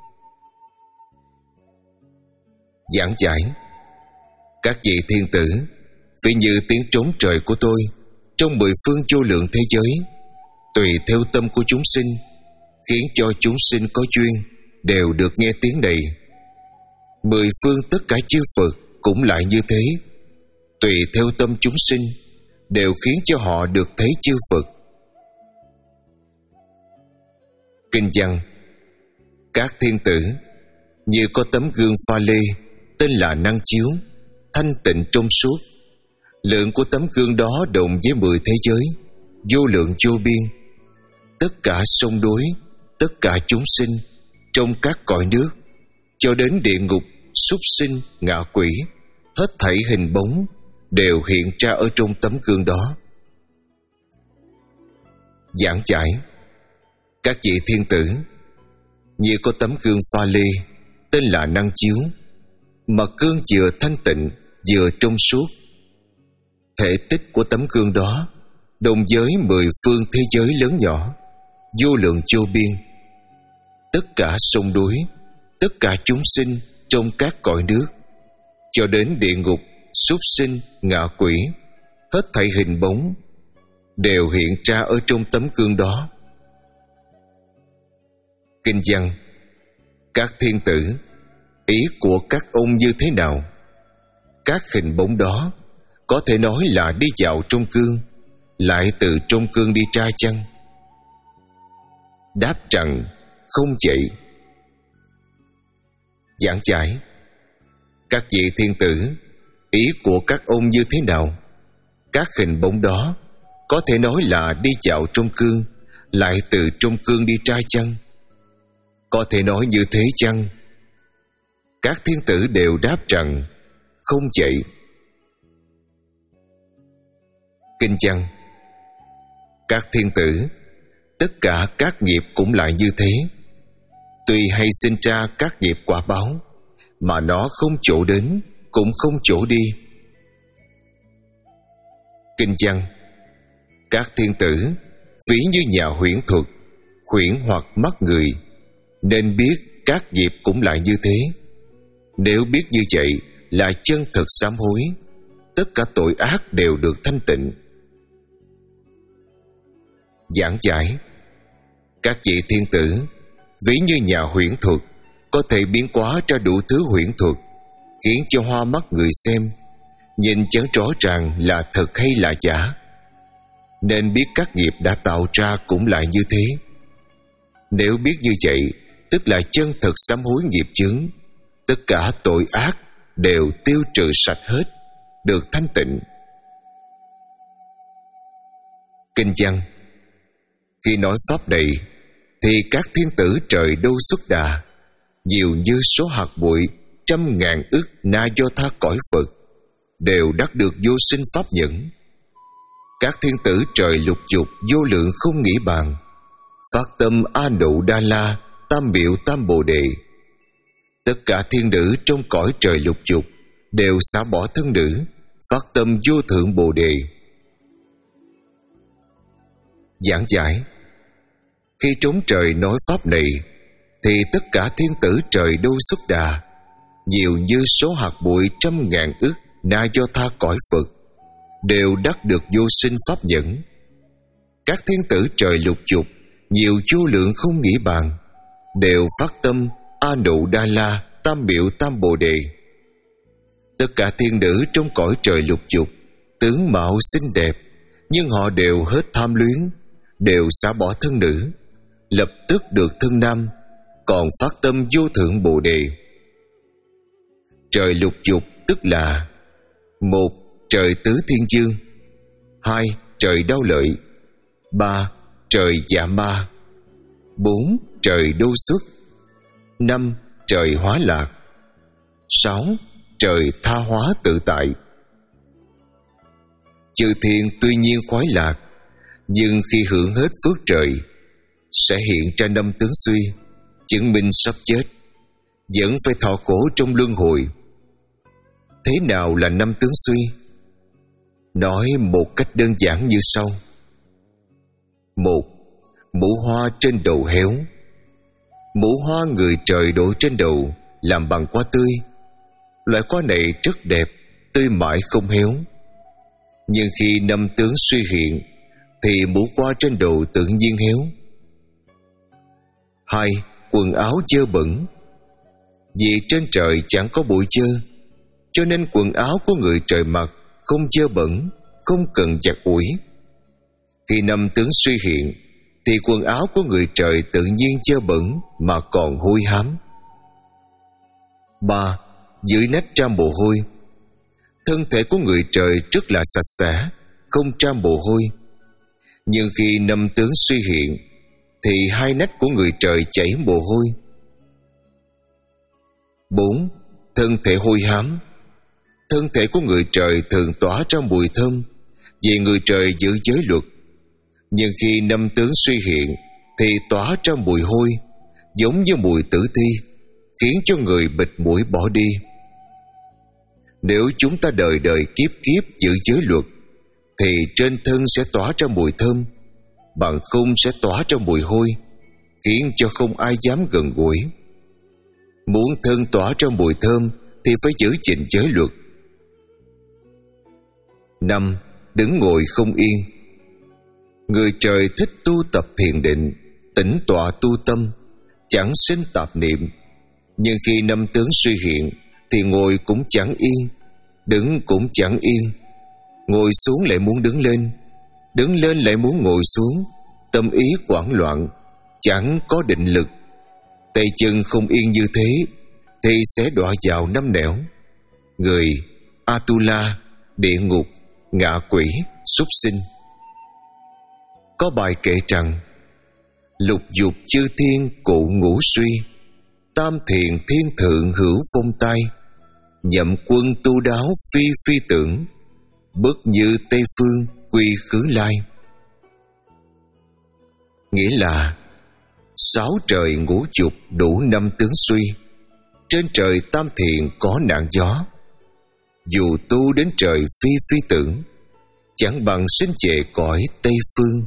Giảng giải: các vị thiên tử, ví như tiếng trống trời của tôi trong mười phương vô lượng thế giới, tùy theo tâm của chúng sinh khiến cho chúng sinh có duyên đều được nghe tiếng này. Mười phương tất cả chư Phật cũng lại như thế, tùy theo tâm chúng sinh đều khiến cho họ được thấy chư Phật. Kinh văn: các thiên tử, như có tấm gương pha lê tên là năng chiếu, thanh tịnh trong suốt. Lượng của tấm gương đó đồng với mười thế giới, vô lượng vô biên. Tất cả sông núi, tất cả chúng sinh trong các cõi nước, cho đến địa ngục, súc sinh, ngạ quỷ, hết thảy hình bóng đều hiện ra ở trong tấm gương đó. Giảng giải: các vị thiên tử, như có tấm gương pha lê tên là năng chiếu, mặt gương vừa thanh tịnh vừa trong suốt. Thể tích của tấm gương đó đồng với mười phương thế giới lớn nhỏ, vô lượng vô biên. Tất cả sông núi, tất cả chúng sinh trong các cõi nước, cho đến địa ngục, súc sinh, ngạ quỷ, hết thảy hình bóng đều hiện ra ở trong tấm gương đó. Kinh văn: các thiên tử, ý của các ông như thế nào? Các hình bóng đó có thể nói là đi vào trong gương, lại từ trong gương đi ra chăng? đáp rằng không vậy. Giảng giải: các vị thiên tử, ý của các ông như thế nào? Các hình bóng đó có thể nói là đi dạo trong cương, lại từ trong cương đi ra chăng? Có thể nói như thế chăng? Các thiên tử đều đáp rằng không vậy. Kinh văn: các thiên tử, tất cả các nghiệp cũng lại như thế. Tuy hay sinh ra các nghiệp quả báo, mà nó không chỗ đến, cũng không chỗ đi. Kinh văn: các thiên tử, ví như nhà huyễn thuật, huyễn hoặc mắt người, nên biết các nghiệp cũng lại như thế. Nếu biết như vậy là chân thực sám hối, tất cả tội ác đều được thanh tịnh. Giảng giải: các vị thiên tử, ví như nhà huyễn thuật, có thể biến hóa ra đủ thứ huyễn thuật, khiến cho hoa mắt người xem, nhìn chẳng rõ ràng là thật hay là giả. Nên biết các nghiệp đã tạo ra cũng lại như thế. Nếu biết như vậy, tức là chân thực sám hối nghiệp chướng, tất cả tội ác đều tiêu trừ sạch hết, được thanh tịnh. Kinh văn: khi nói pháp này, thì các thiên tử trời đâu xuất đà, nhiều như số hạt bụi, trăm ngàn ức na do tha cõi Phật, đều đắc được vô sinh pháp nhẫn. Các thiên tử trời lục dục vô lượng không nghĩ bàn, phát tâm A Nụ Đa La, tam biểu tam bồ đề. Tất cả thiên nữ trong cõi trời lục dục đều xả bỏ thân nữ, phát tâm vô thượng bồ đề. Giảng giải: khi trống trời nói pháp này, thì tất cả thiên tử trời đâu xuất đà, nhiều như số hạt bụi trăm ngàn ức na do tha cõi Phật, đều đắc được vô sinh pháp nhẫn. Các thiên tử trời lục dục nhiều vô lượng không nghĩ bàn, đều phát tâm A Nụ Đa La, tam biểu tam bồ đề. Tất cả thiên nữ trong cõi trời lục dục tướng mạo xinh đẹp, nhưng họ đều hết tham luyến, đều xả bỏ thân nữ, lập tức được thân nam, còn phát tâm vô thượng bồ đề. Trời lục dục tức là: một. Trời tứ thiên dương. Hai. Trời đau lợi. Ba. Trời dạ ma. Bốn. Trời đô xuất. Năm. Trời hóa lạc. Sáu. Trời tha hóa tự tại. Chư thiên tuy nhiên khoái lạc, nhưng khi hưởng hết phước trời, sẽ hiện ra năm tướng suy, chứng minh sắp chết, vẫn phải thọ khổ trong luân hồi. Thế nào là năm tướng suy? Nói một cách đơn giản như sau. Một. Mũ hoa trên đầu héo. Mũ hoa người trời đổ trên đầu làm bằng hoa tươi. Loại hoa này rất đẹp, tươi mãi không héo. Nhưng khi năm tướng suy hiện, thì mũ hoa trên đầu tự nhiên héo. Hai. Quần áo dơ bẩn. Vì trên trời chẳng có bụi dơ, cho nên quần áo của người trời mặc không dơ bẩn, không cần giặt ủi. Khi năm tướng suy hiện, thì quần áo của người trời tự nhiên dơ bẩn mà còn hôi hám. Ba. Dưới nách ra mồ hôi. Thân thể của người trời rất là sạch sẽ, không ra mồ hôi. Nhưng khi năm tướng suy hiện, thì hai nách của người trời chảy mồ hôi. Bốn. Thân thể hôi hám. Thân thể của người trời thường tỏa ra mùi thơm, vì người trời giữ giới luật. Nhưng khi năm tướng suy hiện, thì tỏa ra mùi hôi, giống như mùi tử thi, khiến cho người bịt mũi bỏ đi. Nếu chúng ta đời đời kiếp kiếp giữ giới luật, thì trên thân sẽ tỏa ra mùi thơm, bằng không sẽ tỏa ra mùi hôi, khiến cho không ai dám gần gũi. Muốn thân tỏa ra mùi thơm thì phải giữ gìn giới luật. Năm. Đứng ngồi không yên. Người trời thích tu tập thiền định, tĩnh tọa tu tâm, chẳng sinh tạp niệm. Nhưng khi năm tướng suy hiện, thì ngồi cũng chẳng yên, đứng cũng chẳng yên. Ngồi xuống lại muốn đứng lên, đứng lên lại muốn ngồi xuống, tâm ý hoảng loạn, chẳng có định lực, tay chân không yên như thế thì sẽ đọa vào năm nẻo: người, Atula, địa ngục, ngạ quỷ, súc sinh. Có bài kể rằng: lục dục chư thiên cụ ngũ suy, tam thiền thiên thượng hữu phong tai, nhậm quân tu đáo phi phi tưởng, bất như Tây phương quy khứ lai. Nghĩa là sáu trời ngũ dục đủ năm tướng suy, trên trời tam thiền có nạn gió, dù tu đến trời phi phi tưởng, chẳng bằng sinh về cõi Tây phương.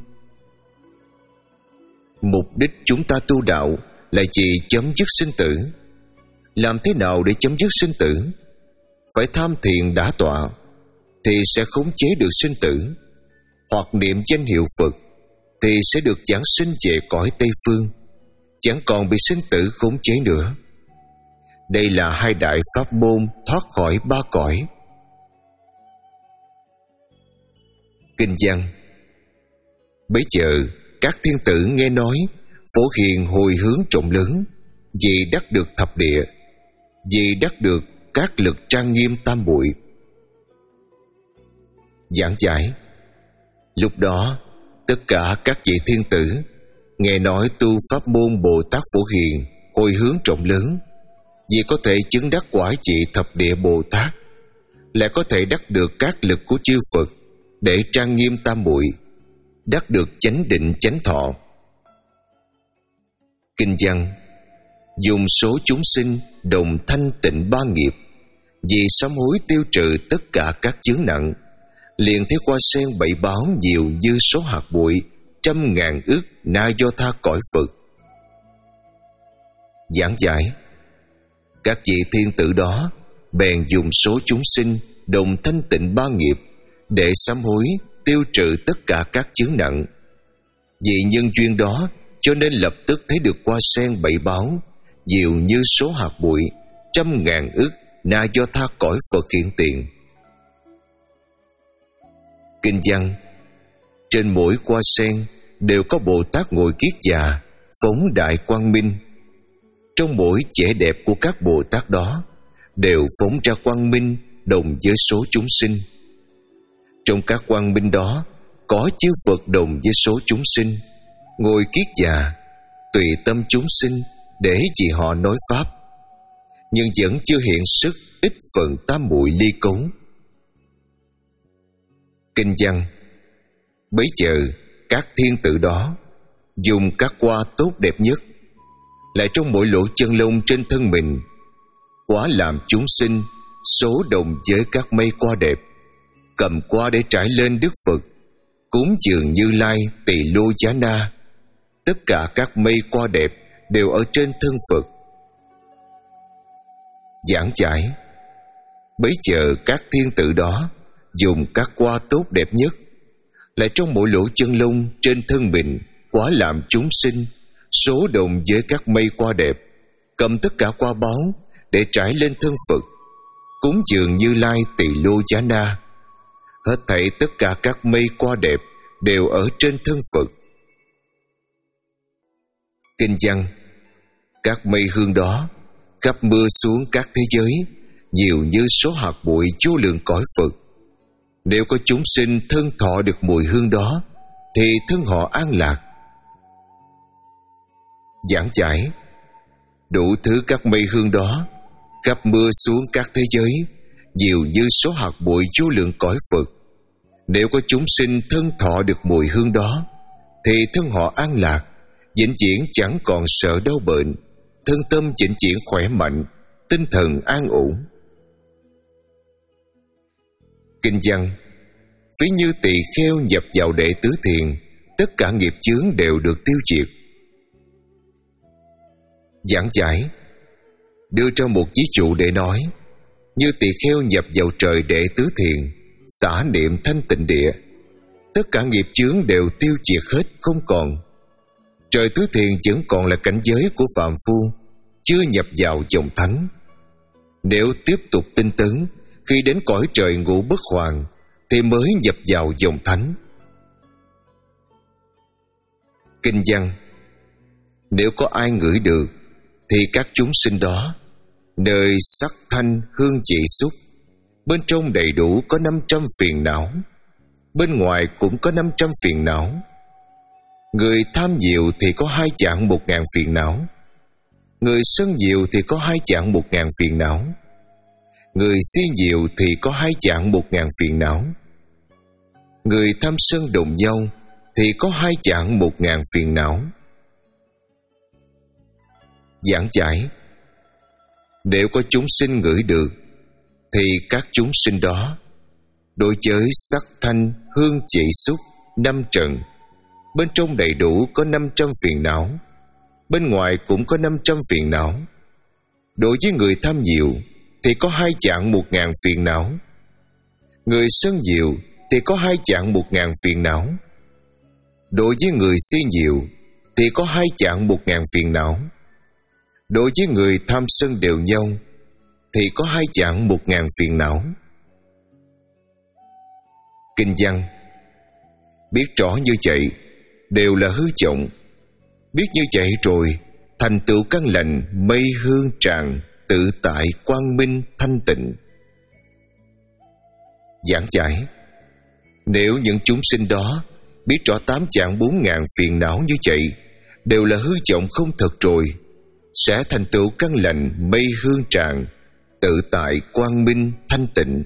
Mục đích chúng ta tu đạo là chỉ chấm dứt sinh tử. Làm thế nào để chấm dứt sinh tử? Phải tham thiền đã tọa thì sẽ khống chế được sinh tử, hoặc niệm danh hiệu Phật thì sẽ được giảng sinh về cõi Tây phương, chẳng còn bị sinh tử khống chế nữa. Đây là hai đại pháp môn thoát khỏi ba cõi. Kinh văn: bấy giờ các thiên tử nghe nói phổ hiền hồi hướng trọng lớn, vì đắc được thập địa, vì đắc được các lực trang nghiêm tam muội. Giảng giải: lúc đó tất cả các vị thiên tử nghe nói tu pháp môn Bồ Tát Phổ Hiền hồi hướng trọng lớn, vì có thể chứng đắc quả vị thập địa Bồ Tát, lại có thể đắc được các lực của chư Phật để trang nghiêm tam muội, đắc được chánh định chánh thọ. Kinh văn: dùng số chúng sinh đồng thanh tịnh ba nghiệp, vì sám hối tiêu trừ tất cả các chướng nặng, liền thấy hoa sen bảy báo nhiều như số hạt bụi, trăm ngàn ức na do tha cõi Phật. Giảng giải: các vị thiên tử đó bèn dùng số chúng sinh đồng thanh tịnh ba nghiệp để sám hối tiêu trừ tất cả các chướng nặng. Vì nhân duyên đó cho nên lập tức thấy được hoa sen bảy báo nhiều như số hạt bụi, trăm ngàn ức na do tha cõi Phật hiện tiền. Kinh văn: trên mỗi hoa sen đều có Bồ Tát ngồi kiết già, phóng đại quang minh. Trong mỗi vẻ đẹp của các Bồ Tát đó đều phóng ra quang minh đồng với số chúng sinh. Trong các quang minh đó có chư Phật đồng với số chúng sinh, ngồi kiết già, tùy tâm chúng sinh để vì họ nói pháp, nhưng vẫn chưa hiện sức ít phần tam muội ly cấu. Kinh văn: bấy giờ các thiên tử đó dùng các hoa tốt đẹp nhất, lại trong mỗi lỗ chân lông trên thân mình, quá làm chúng sinh số đồng với các mây hoa đẹp, cầm qua để trải lên Đức Phật, cúng dường Như Lai Tỳ Lô Giá Na. Tất cả các mây hoa đẹp đều ở trên thân Phật. Giảng giải: bấy giờ các thiên tử đó dùng các hoa tốt đẹp nhất, lại trong mỗi lỗ chân lông trên thân mình, quá làm chúng sinh số đồng với các mây hoa đẹp, cầm tất cả hoa báo để trải lên thân Phật, cúng dường Như Lai Tỳ Lô Giá Na. Hết thảy tất cả các mây hoa đẹp đều ở trên thân Phật. Kinh văn: các mây hương đó khắp mưa xuống các thế giới, nhiều như số hạt bụi vô lượng cõi Phật. Nếu có chúng sinh thân thọ được mùi hương đó thì thân họ an lạc. Giảng giải: đủ thứ các mây hương đó khắp mưa xuống các thế giới, nhiều như số hạt bụi vô lượng cõi Phật. Nếu có chúng sinh thân thọ được mùi hương đó thì thân họ an lạc, vĩnh viễn chẳng còn sợ đau bệnh, thân tâm vĩnh viễn khỏe mạnh, tinh thần an ổn. Kinh văn: ví như tỳ kheo nhập vào đệ tứ thiền, tất cả nghiệp chướng đều được tiêu diệt. Giảng giải: đưa ra một ví dụ để nói, như tỳ kheo nhập vào trời đệ tứ thiền, xả niệm thanh tịnh địa, tất cả nghiệp chướng đều tiêu diệt hết không còn. Trời tứ thiền vẫn còn là cảnh giới của phàm phu, chưa nhập vào dòng thánh. Nếu tiếp tục tinh tấn, khi đến cõi trời ngũ bất hoàng thì mới nhập vào dòng thánh. Kinh văn: Nếu có ai ngửi được thì các chúng sinh đó, nơi sắc thanh hương vị xúc, bên trong đầy đủ có năm trăm phiền não, bên ngoài cũng có năm trăm phiền não. Người tham nhiều thì có hai chạng một ngàn phiền não, người sân nhiều thì có hai chạng một ngàn phiền não, người si nhiều thì có hai chạng một ngàn phiền não, người tham sân đồng nhau thì có hai chạng một ngàn phiền não. Giảng giải: nếu có chúng sinh ngửi được thì các chúng sinh đó, đối với sắc thanh hương vị xúc năm trần, bên trong đầy đủ có năm trăm phiền não, bên ngoài cũng có năm trăm phiền não. Đối với người tham nhiều thì có hai chạng một ngàn phiền não, người sân nhiều thì có hai chạng một ngàn phiền não, đối với người si nhiều thì có hai chạng một ngàn phiền não, đối với người tham sân đều nhau thì có hai chạng một ngàn phiền não. Kinh văn: biết rõ như vậy đều là hư vọng. Biết như vậy rồi, thành tựu căn lành mây hương tràng, tự tại quang minh thanh tịnh. Giảng giải: nếu những chúng sinh đó biết rõ tám chạng bốn ngàn phiền não như vậy đều là hư vọng không thật rồi, sẽ thành tựu căn lành mây hương tràng, tự tại quang minh thanh tịnh.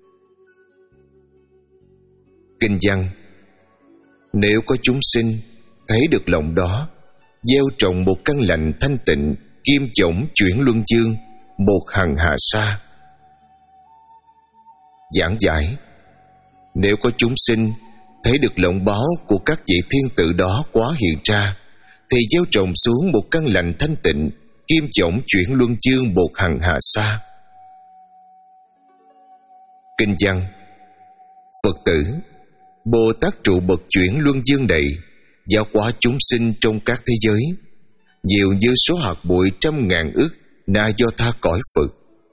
Kinh văn: nếu có chúng sinh thấy được lòng đó, gieo trồng một căn lành thanh tịnh, kim chổng chuyển luân dương, một hằng hà sa. Giảng giải: nếu có chúng sinh thấy được lòng báo của các vị thiên tử đó quá hiện ra, thì gieo trồng xuống một căn lành thanh tịnh, kim chổng chuyển luân dương, một hằng hà sa. Kinh văn: Phật tử, Bồ Tát trụ bậc chuyển luân dương này giáo hóa chúng sinh trong các thế giới, nhiều như số hạt bụi trăm ngàn ức na do tha cõi Phật.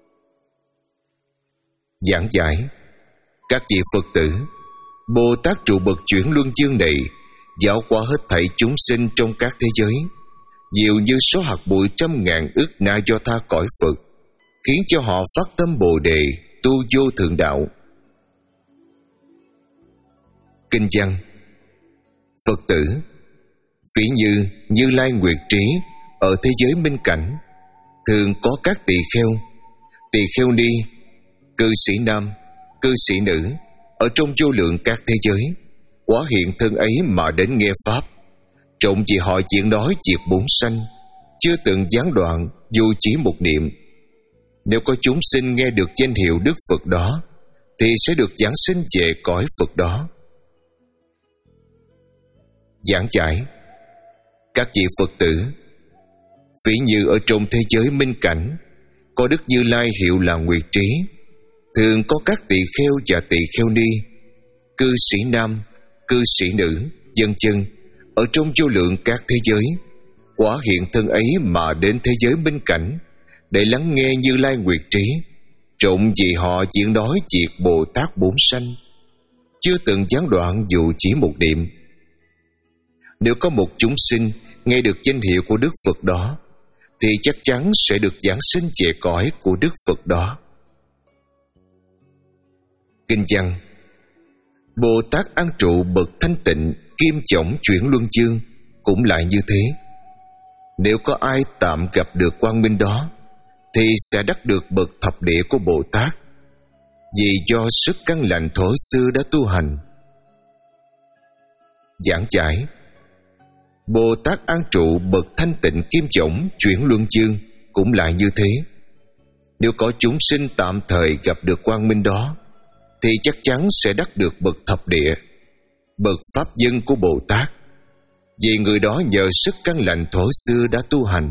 Giảng giải: các vị Phật tử, Bồ Tát trụ bậc chuyển luân dương này giáo hóa hết thảy chúng sinh trong các thế giới, nhiều như số hạt bụi trăm ngàn ức na do tha cõi Phật, khiến cho họ phát tâm Bồ đề, tu vô thượng đạo. Kinh văn: Phật tử, ví như Như Lai Nguyệt Trí ở thế giới minh cảnh, thường có các tỳ kheo, tỳ kheo ni, cư sĩ nam, cư sĩ nữ ở trong vô lượng các thế giới, hóa hiện thân ấy mà đến nghe pháp, trộm vì họ chuyện nói diệt bốn sanh, chưa từng gián đoạn dù chỉ một niệm. Nếu có chúng sinh nghe được danh hiệu Đức Phật đó, thì sẽ được giáng sinh về cõi Phật đó. Giảng giải: các vị Phật tử, ví như ở trong thế giới minh cảnh, có Đức Như Lai hiệu là Nguyệt Trí, thường có các tỳ kheo và tỳ kheo ni, cư sĩ nam, cư sĩ nữ, vân vân ở trong vô lượng các thế giới, hóa hiện thân ấy mà đến thế giới minh cảnh để lắng nghe Như Lai Nguyệt Trí, trộm vì họ chuyện nói diệt Bồ Tát bốn sanh, chưa từng gián đoạn dù chỉ một niệm. Nếu có một chúng sinh nghe được danh hiệu của Đức Phật đó, thì chắc chắn sẽ được giáng sinh về cõi của Đức Phật đó. Kinh văn: Bồ Tát an trụ bậc thanh tịnh, kim chổng chuyển luân dương cũng lại như thế. Nếu có ai tạm gặp được quang minh đó, thì sẽ đắc được bậc thập địa của Bồ Tát, vì do sức căn lành thổ xưa đã tu hành. Giảng giải: Bồ Tát an trụ bậc thanh tịnh, kim chổng chuyển luân dương cũng lại như thế. Nếu có chúng sinh tạm thời gặp được quang minh đó, thì chắc chắn sẽ đắc được bậc thập địa, bậc pháp dân của Bồ Tát, vì người đó nhờ sức căn lành thổ xưa đã tu hành.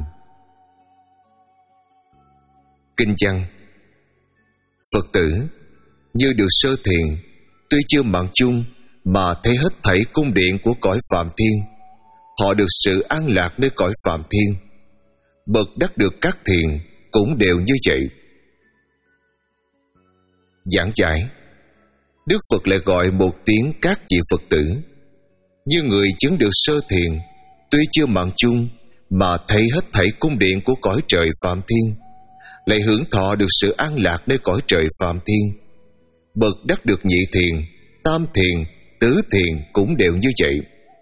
Kinh văn: Phật tử, như được sơ thiền, tuy chưa mạng chung mà thấy hết thảy cung điện của cõi Phạm Thiên, họ được sự an lạc nơi cõi Phạm Thiên. Bậc đắc được các thiền cũng đều như vậy. Giảng giải: Đức Phật lại gọi một tiếng các vị Phật tử. Như người chứng được sơ thiền, tuy chưa mạng chung mà thấy hết thảy cung điện của cõi trời Phạm Thiên, lại hưởng thọ được sự an lạc nơi cõi trời Phạm Thiên. Bậc đắc được nhị thiền, tam thiền, tứ thiền cũng đều như vậy.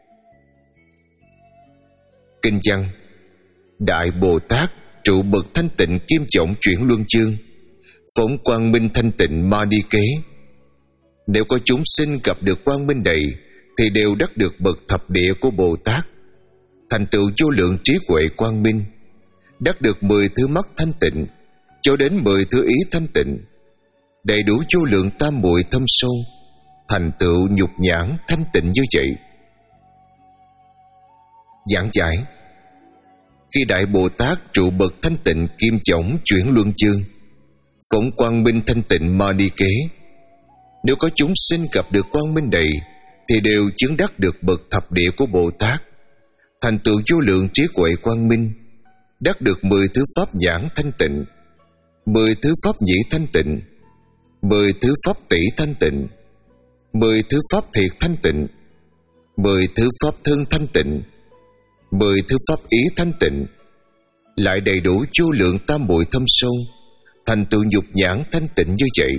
Kinh văn: Đại Bồ Tát trụ bậc thanh tịnh kim trọng chuyển luân chương, phóng quang minh thanh tịnh ma ni kế. Nếu có chúng sinh gặp được quang minh này thì đều đắc được bậc thập địa của Bồ Tát, thành tựu vô lượng trí huệ quang minh, đắc được mười thứ mắt thanh tịnh cho đến mười thứ ý thanh tịnh, đầy đủ vô lượng tam muội thâm sâu, thành tựu nhục nhãn thanh tịnh như vậy. Giảng giải: Khi Đại Bồ Tát trụ bậc thanh tịnh kim chổng chuyển luân chương, phóng quang minh thanh tịnh ma ni kế, nếu có chúng sinh gặp được quang minh này thì đều chứng đắc được bậc thập địa của Bồ Tát, thành tựu vô lượng trí huệ quang minh, đắc được mười thứ pháp nhãn thanh tịnh, mười thứ pháp nhĩ thanh tịnh, mười thứ pháp tỷ thanh tịnh, mười thứ pháp thiệt thanh tịnh, mười thứ pháp thân thanh tịnh, mười thứ pháp ý thanh tịnh, lại đầy đủ vô lượng tam muội thâm sâu, thành tựu nhục nhãn thanh tịnh như vậy.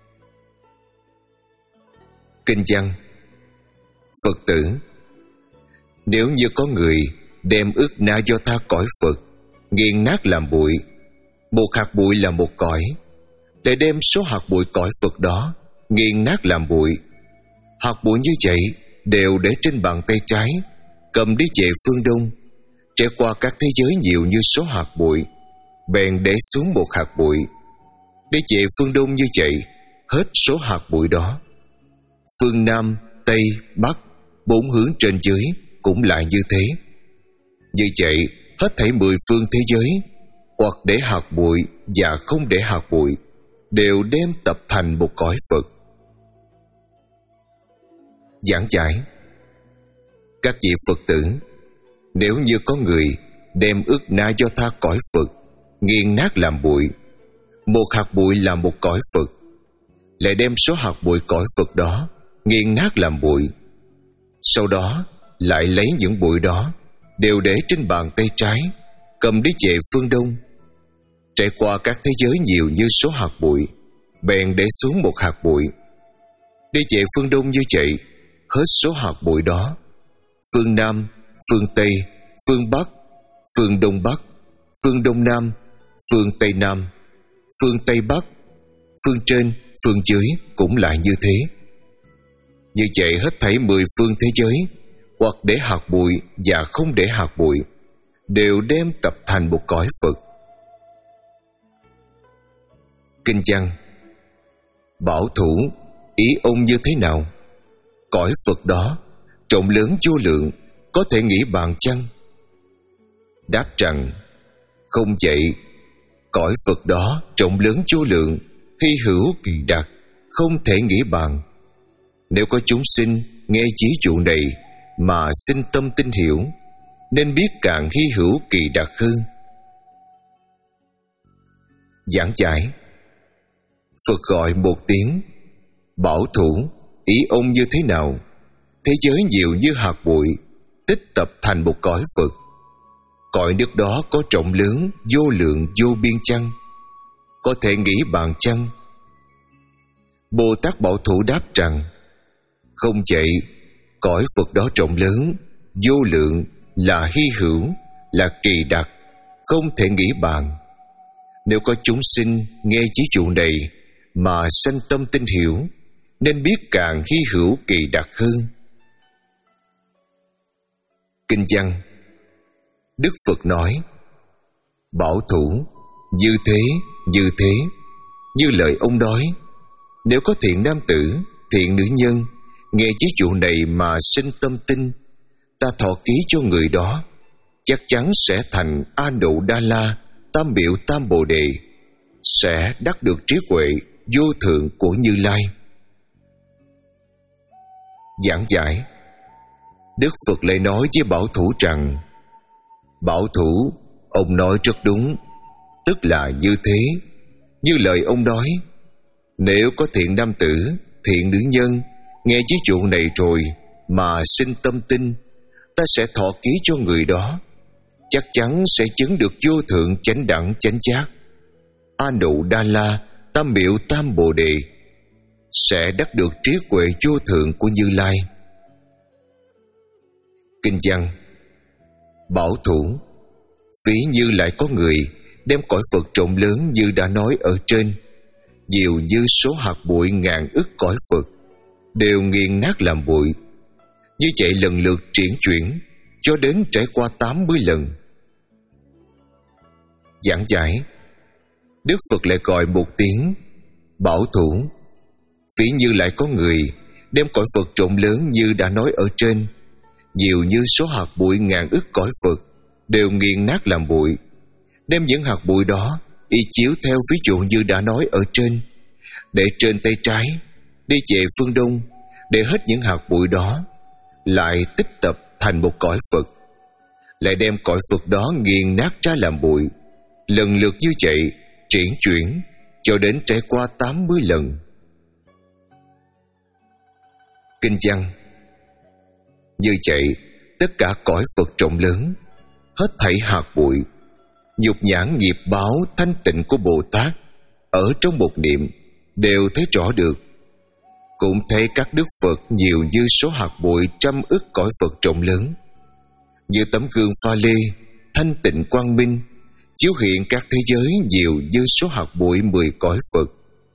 Kinh văn: Phật tử, nếu như có người đem ức na do tha cõi Phật nghiền nát làm bụi, một hạt bụi là một cõi, để đem số hạt bụi cõi Phật đó nghiền nát làm bụi, hạt bụi như vậy đều để trên bàn tay trái, cầm đi về phương đông, trải qua các thế giới nhiều như số hạt bụi, bèn để xuống một hạt bụi, đi về phương đông như vậy, hết số hạt bụi đó. Phương Nam, Tây, Bắc, bốn hướng trên dưới cũng lại như thế. Như vậy, hết thảy mười phương thế giới, hoặc để hạt bụi và không để hạt bụi, đều đem tập thành một cõi Phật. Giảng giải: Các vị Phật tử, nếu như có người đem ức na do tha cõi Phật nghiền nát làm bụi, một hạt bụi là một cõi Phật, lại đem số hạt bụi cõi Phật đó nghiền nát làm bụi, sau đó lại lấy những bụi đó đều để trên bàn tay trái, cầm đi về phương đông, trải qua các thế giới nhiều như số hạt bụi, bèn để xuống một hạt bụi, đi về phương đông như vậy, hết số hạt bụi đó. Phương Nam, phương Tây, phương Bắc, phương Đông Bắc, phương Đông Nam, phương Tây Nam, phương Tây Bắc, phương trên, phương dưới cũng lại như thế. Như vậy hết thảy mười phương thế giới, hoặc để hạt bụi và không để hạt bụi, đều đem tập thành một cõi Phật. Kinh văn: Bảo thủ, ý ông như thế nào? Cõi Phật đó rộng lớn vô lượng, có thể nghĩ bàn chăng? Đáp rằng: Không vậy. Cõi Phật đó rộng lớn vô lượng, hy hữu kỳ đặc, không thể nghĩ bàn. Nếu có chúng sinh nghe chí dụ này mà sinh tâm tin hiểu, nên biết càng hy hữu kỳ đặc hơn. Giảng giải: Phật gọi một tiếng bảo thủ, ý ông như thế nào? Thế giới nhiều như hạt bụi, tích tập thành một cõi Phật. Cõi nước đó có rộng lớn vô lượng vô biên chăng? Có thể nghĩ bàn chăng? Bồ Tát Bảo Thủ đáp rằng: Không vậy. Cõi Phật đó rộng lớn vô lượng, là hy hữu, là kỳ đặc, không thể nghĩ bàn. Nếu có chúng sinh nghe chí dụ này mà sanh tâm tin hiểu, nên biết càng hy hữu kỳ đặc hơn. Kinh văn: Đức Phật nói: Bảo thủ, như thế, như thế, như lời ông nói. Nếu có thiện nam tử, thiện nữ nhân nghe chí dụ này mà sinh tâm tin, ta thọ ký cho người đó, chắc chắn sẽ thành A Nụ Đa La, Tam Biểu Tam Bồ Đề, sẽ đắc được trí huệ vô thượng của Như Lai. Giảng giải: Đức Phật lại nói với Bảo Thủ rằng: Bảo Thủ, ông nói rất đúng, tức là như thế, như lời ông nói. Nếu có thiện nam tử, thiện nữ nhân nghe chí dụ này rồi mà sinh tâm tin, ta sẽ thọ ký cho người đó, chắc chắn sẽ chứng được vô thượng chánh đẳng chánh giác, A Nụ Đa La Tam Miệu Tam Bồ Đề, sẽ đắc được trí huệ vô thượng của Như Lai. Kinh văn: Bảo thủ, ví như lại có người đem cõi Phật rộng lớn như đã nói ở trên, nhiều như số hạt bụi ngàn ức cõi Phật, đều nghiền nát làm bụi. Như vậy lần lượt triển chuyển cho đến trải qua tám mươi lần. Giảng giải: Đức Phật lại gọi một tiếng bảo thủ, ví như lại có người đem cõi Phật rộng lớn như đã nói ở trên, nhiều như số hạt bụi ngàn ức cõi Phật, đều nghiền nát làm bụi. Đem những hạt bụi đó y chiếu theo ví dụ như đã nói ở trên, để trên tay trái đi về phương đông, để hết những hạt bụi đó lại tích tập thành một cõi Phật, lại đem cõi Phật đó nghiền nát ra làm bụi. Lần lượt như vậy triển chuyển cho đến trải qua tám mươi lần. Kinh văn: Như vậy tất cả cõi Phật rộng lớn, hết thảy hạt bụi, nhục nhãn nghiệp báo thanh tịnh của Bồ Tát ở trong một niệm đều thấy rõ được. Cũng thấy các đức Phật nhiều như số hạt bụi trăm ức cõi Phật rộng lớn, như tấm gương pha lê thanh tịnh quang minh, chiếu hiện các thế giới nhiều như số hạt bụi mười cõi Phật.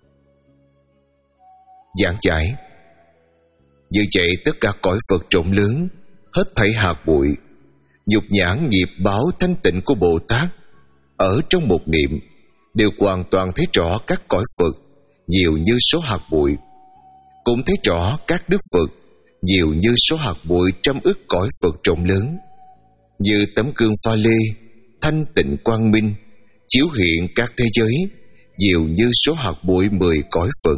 Giảng giải: Như vậy tất cả cõi Phật rộng lớn, hết thảy hạt bụi, nhục nhãn nghiệp báo thanh tịnh của Bồ Tát ở trong một niệm đều hoàn toàn thấy rõ các cõi Phật nhiều như số hạt bụi, cũng thấy rõ các đức Phật nhiều như số hạt bụi trăm ức cõi Phật rộng lớn, như tấm gương pha lê thanh tịnh quang minh, chiếu hiện các thế giới nhiều như số hạt bụi mười cõi Phật.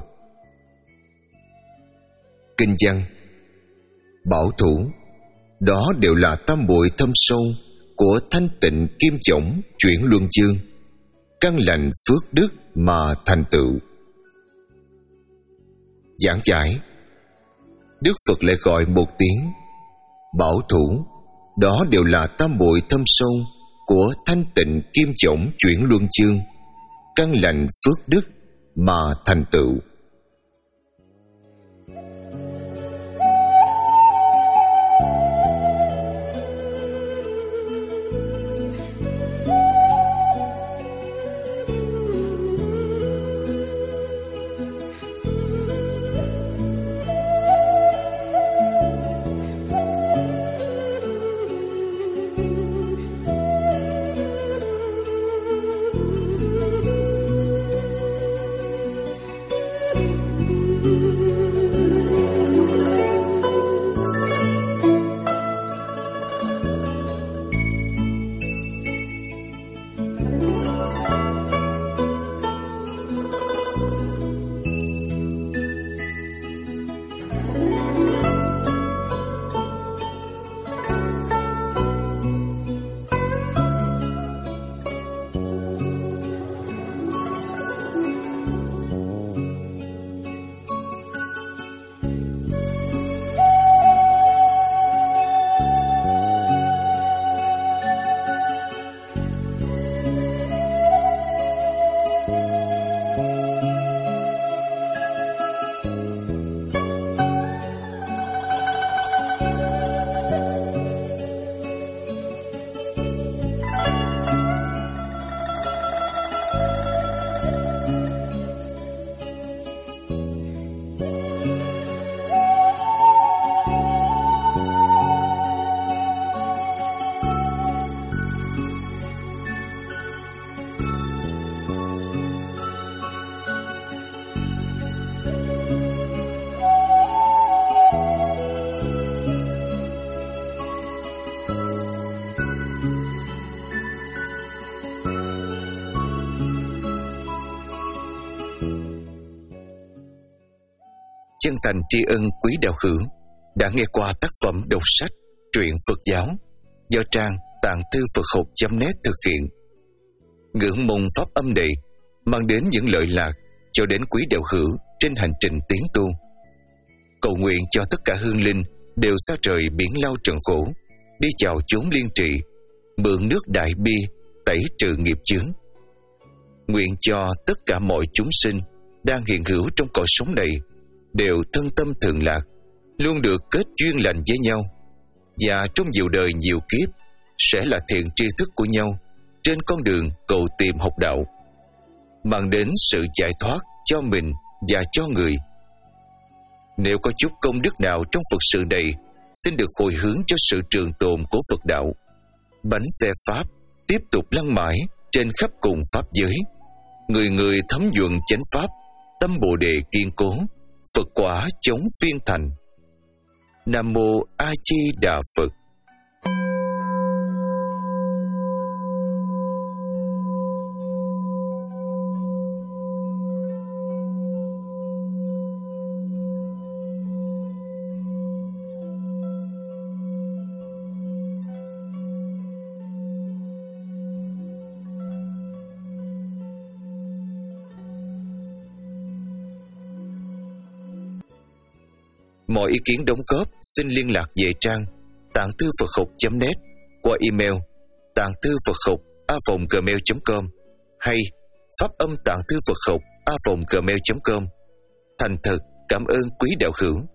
Kinh văn: Bảo thủ, đó đều là tam bụi thâm sâu của thanh tịnh kim chổng chuyển luân chương, căn lành phước đức mà thành tựu. Giảng giải: Đức Phật lại gọi một tiếng bảo thủ, đó đều là tam bụi thâm sâu của thanh tịnh kim chổng chuyển luân chương, căn lành phước đức mà thành tựu. Chân thành tri ân quý đạo hữu đã nghe qua tác phẩm đọc sách truyện Phật giáo do trang tạng thư Phật học chấm net thực hiện. Ngưỡng mong pháp âm này mang đến những lợi lạc cho đến quý đạo hữu trên hành trình tiến tu. Cầu nguyện cho tất cả hương linh đều xa trời biển lao trần khổ, đi chào chốn liên trị, mượn nước Đại Bi tẩy trừ nghiệp chướng. Nguyện cho tất cả mọi chúng sinh đang hiện hữu trong cõi sống này đều thân tâm thường lạc, luôn được kết duyên lành với nhau, và trong nhiều đời nhiều kiếp sẽ là thiện tri thức của nhau trên con đường cầu tìm học đạo, mang đến sự giải thoát cho mình và cho người. Nếu có chút công đức nào trong Phật sự này, xin được hồi hướng cho sự trường tồn của Phật đạo. Bánh xe Pháp tiếp tục lăn mãi trên khắp cùng Pháp giới. Người người thấm nhuận chánh Pháp, tâm Bồ Đề kiên cố, Phật quả chống phiên thành. Nam Mô A Di Đà Phật. Mọi ý kiến đóng góp xin liên lạc về trang tạng thư Phật học chấm net qua email tạng thư Phật học a vòng gmail chấm com hay pháp âm tạng thư Phật học a vòng gmail chấm com. Thành thật cảm ơn quý đạo hữu.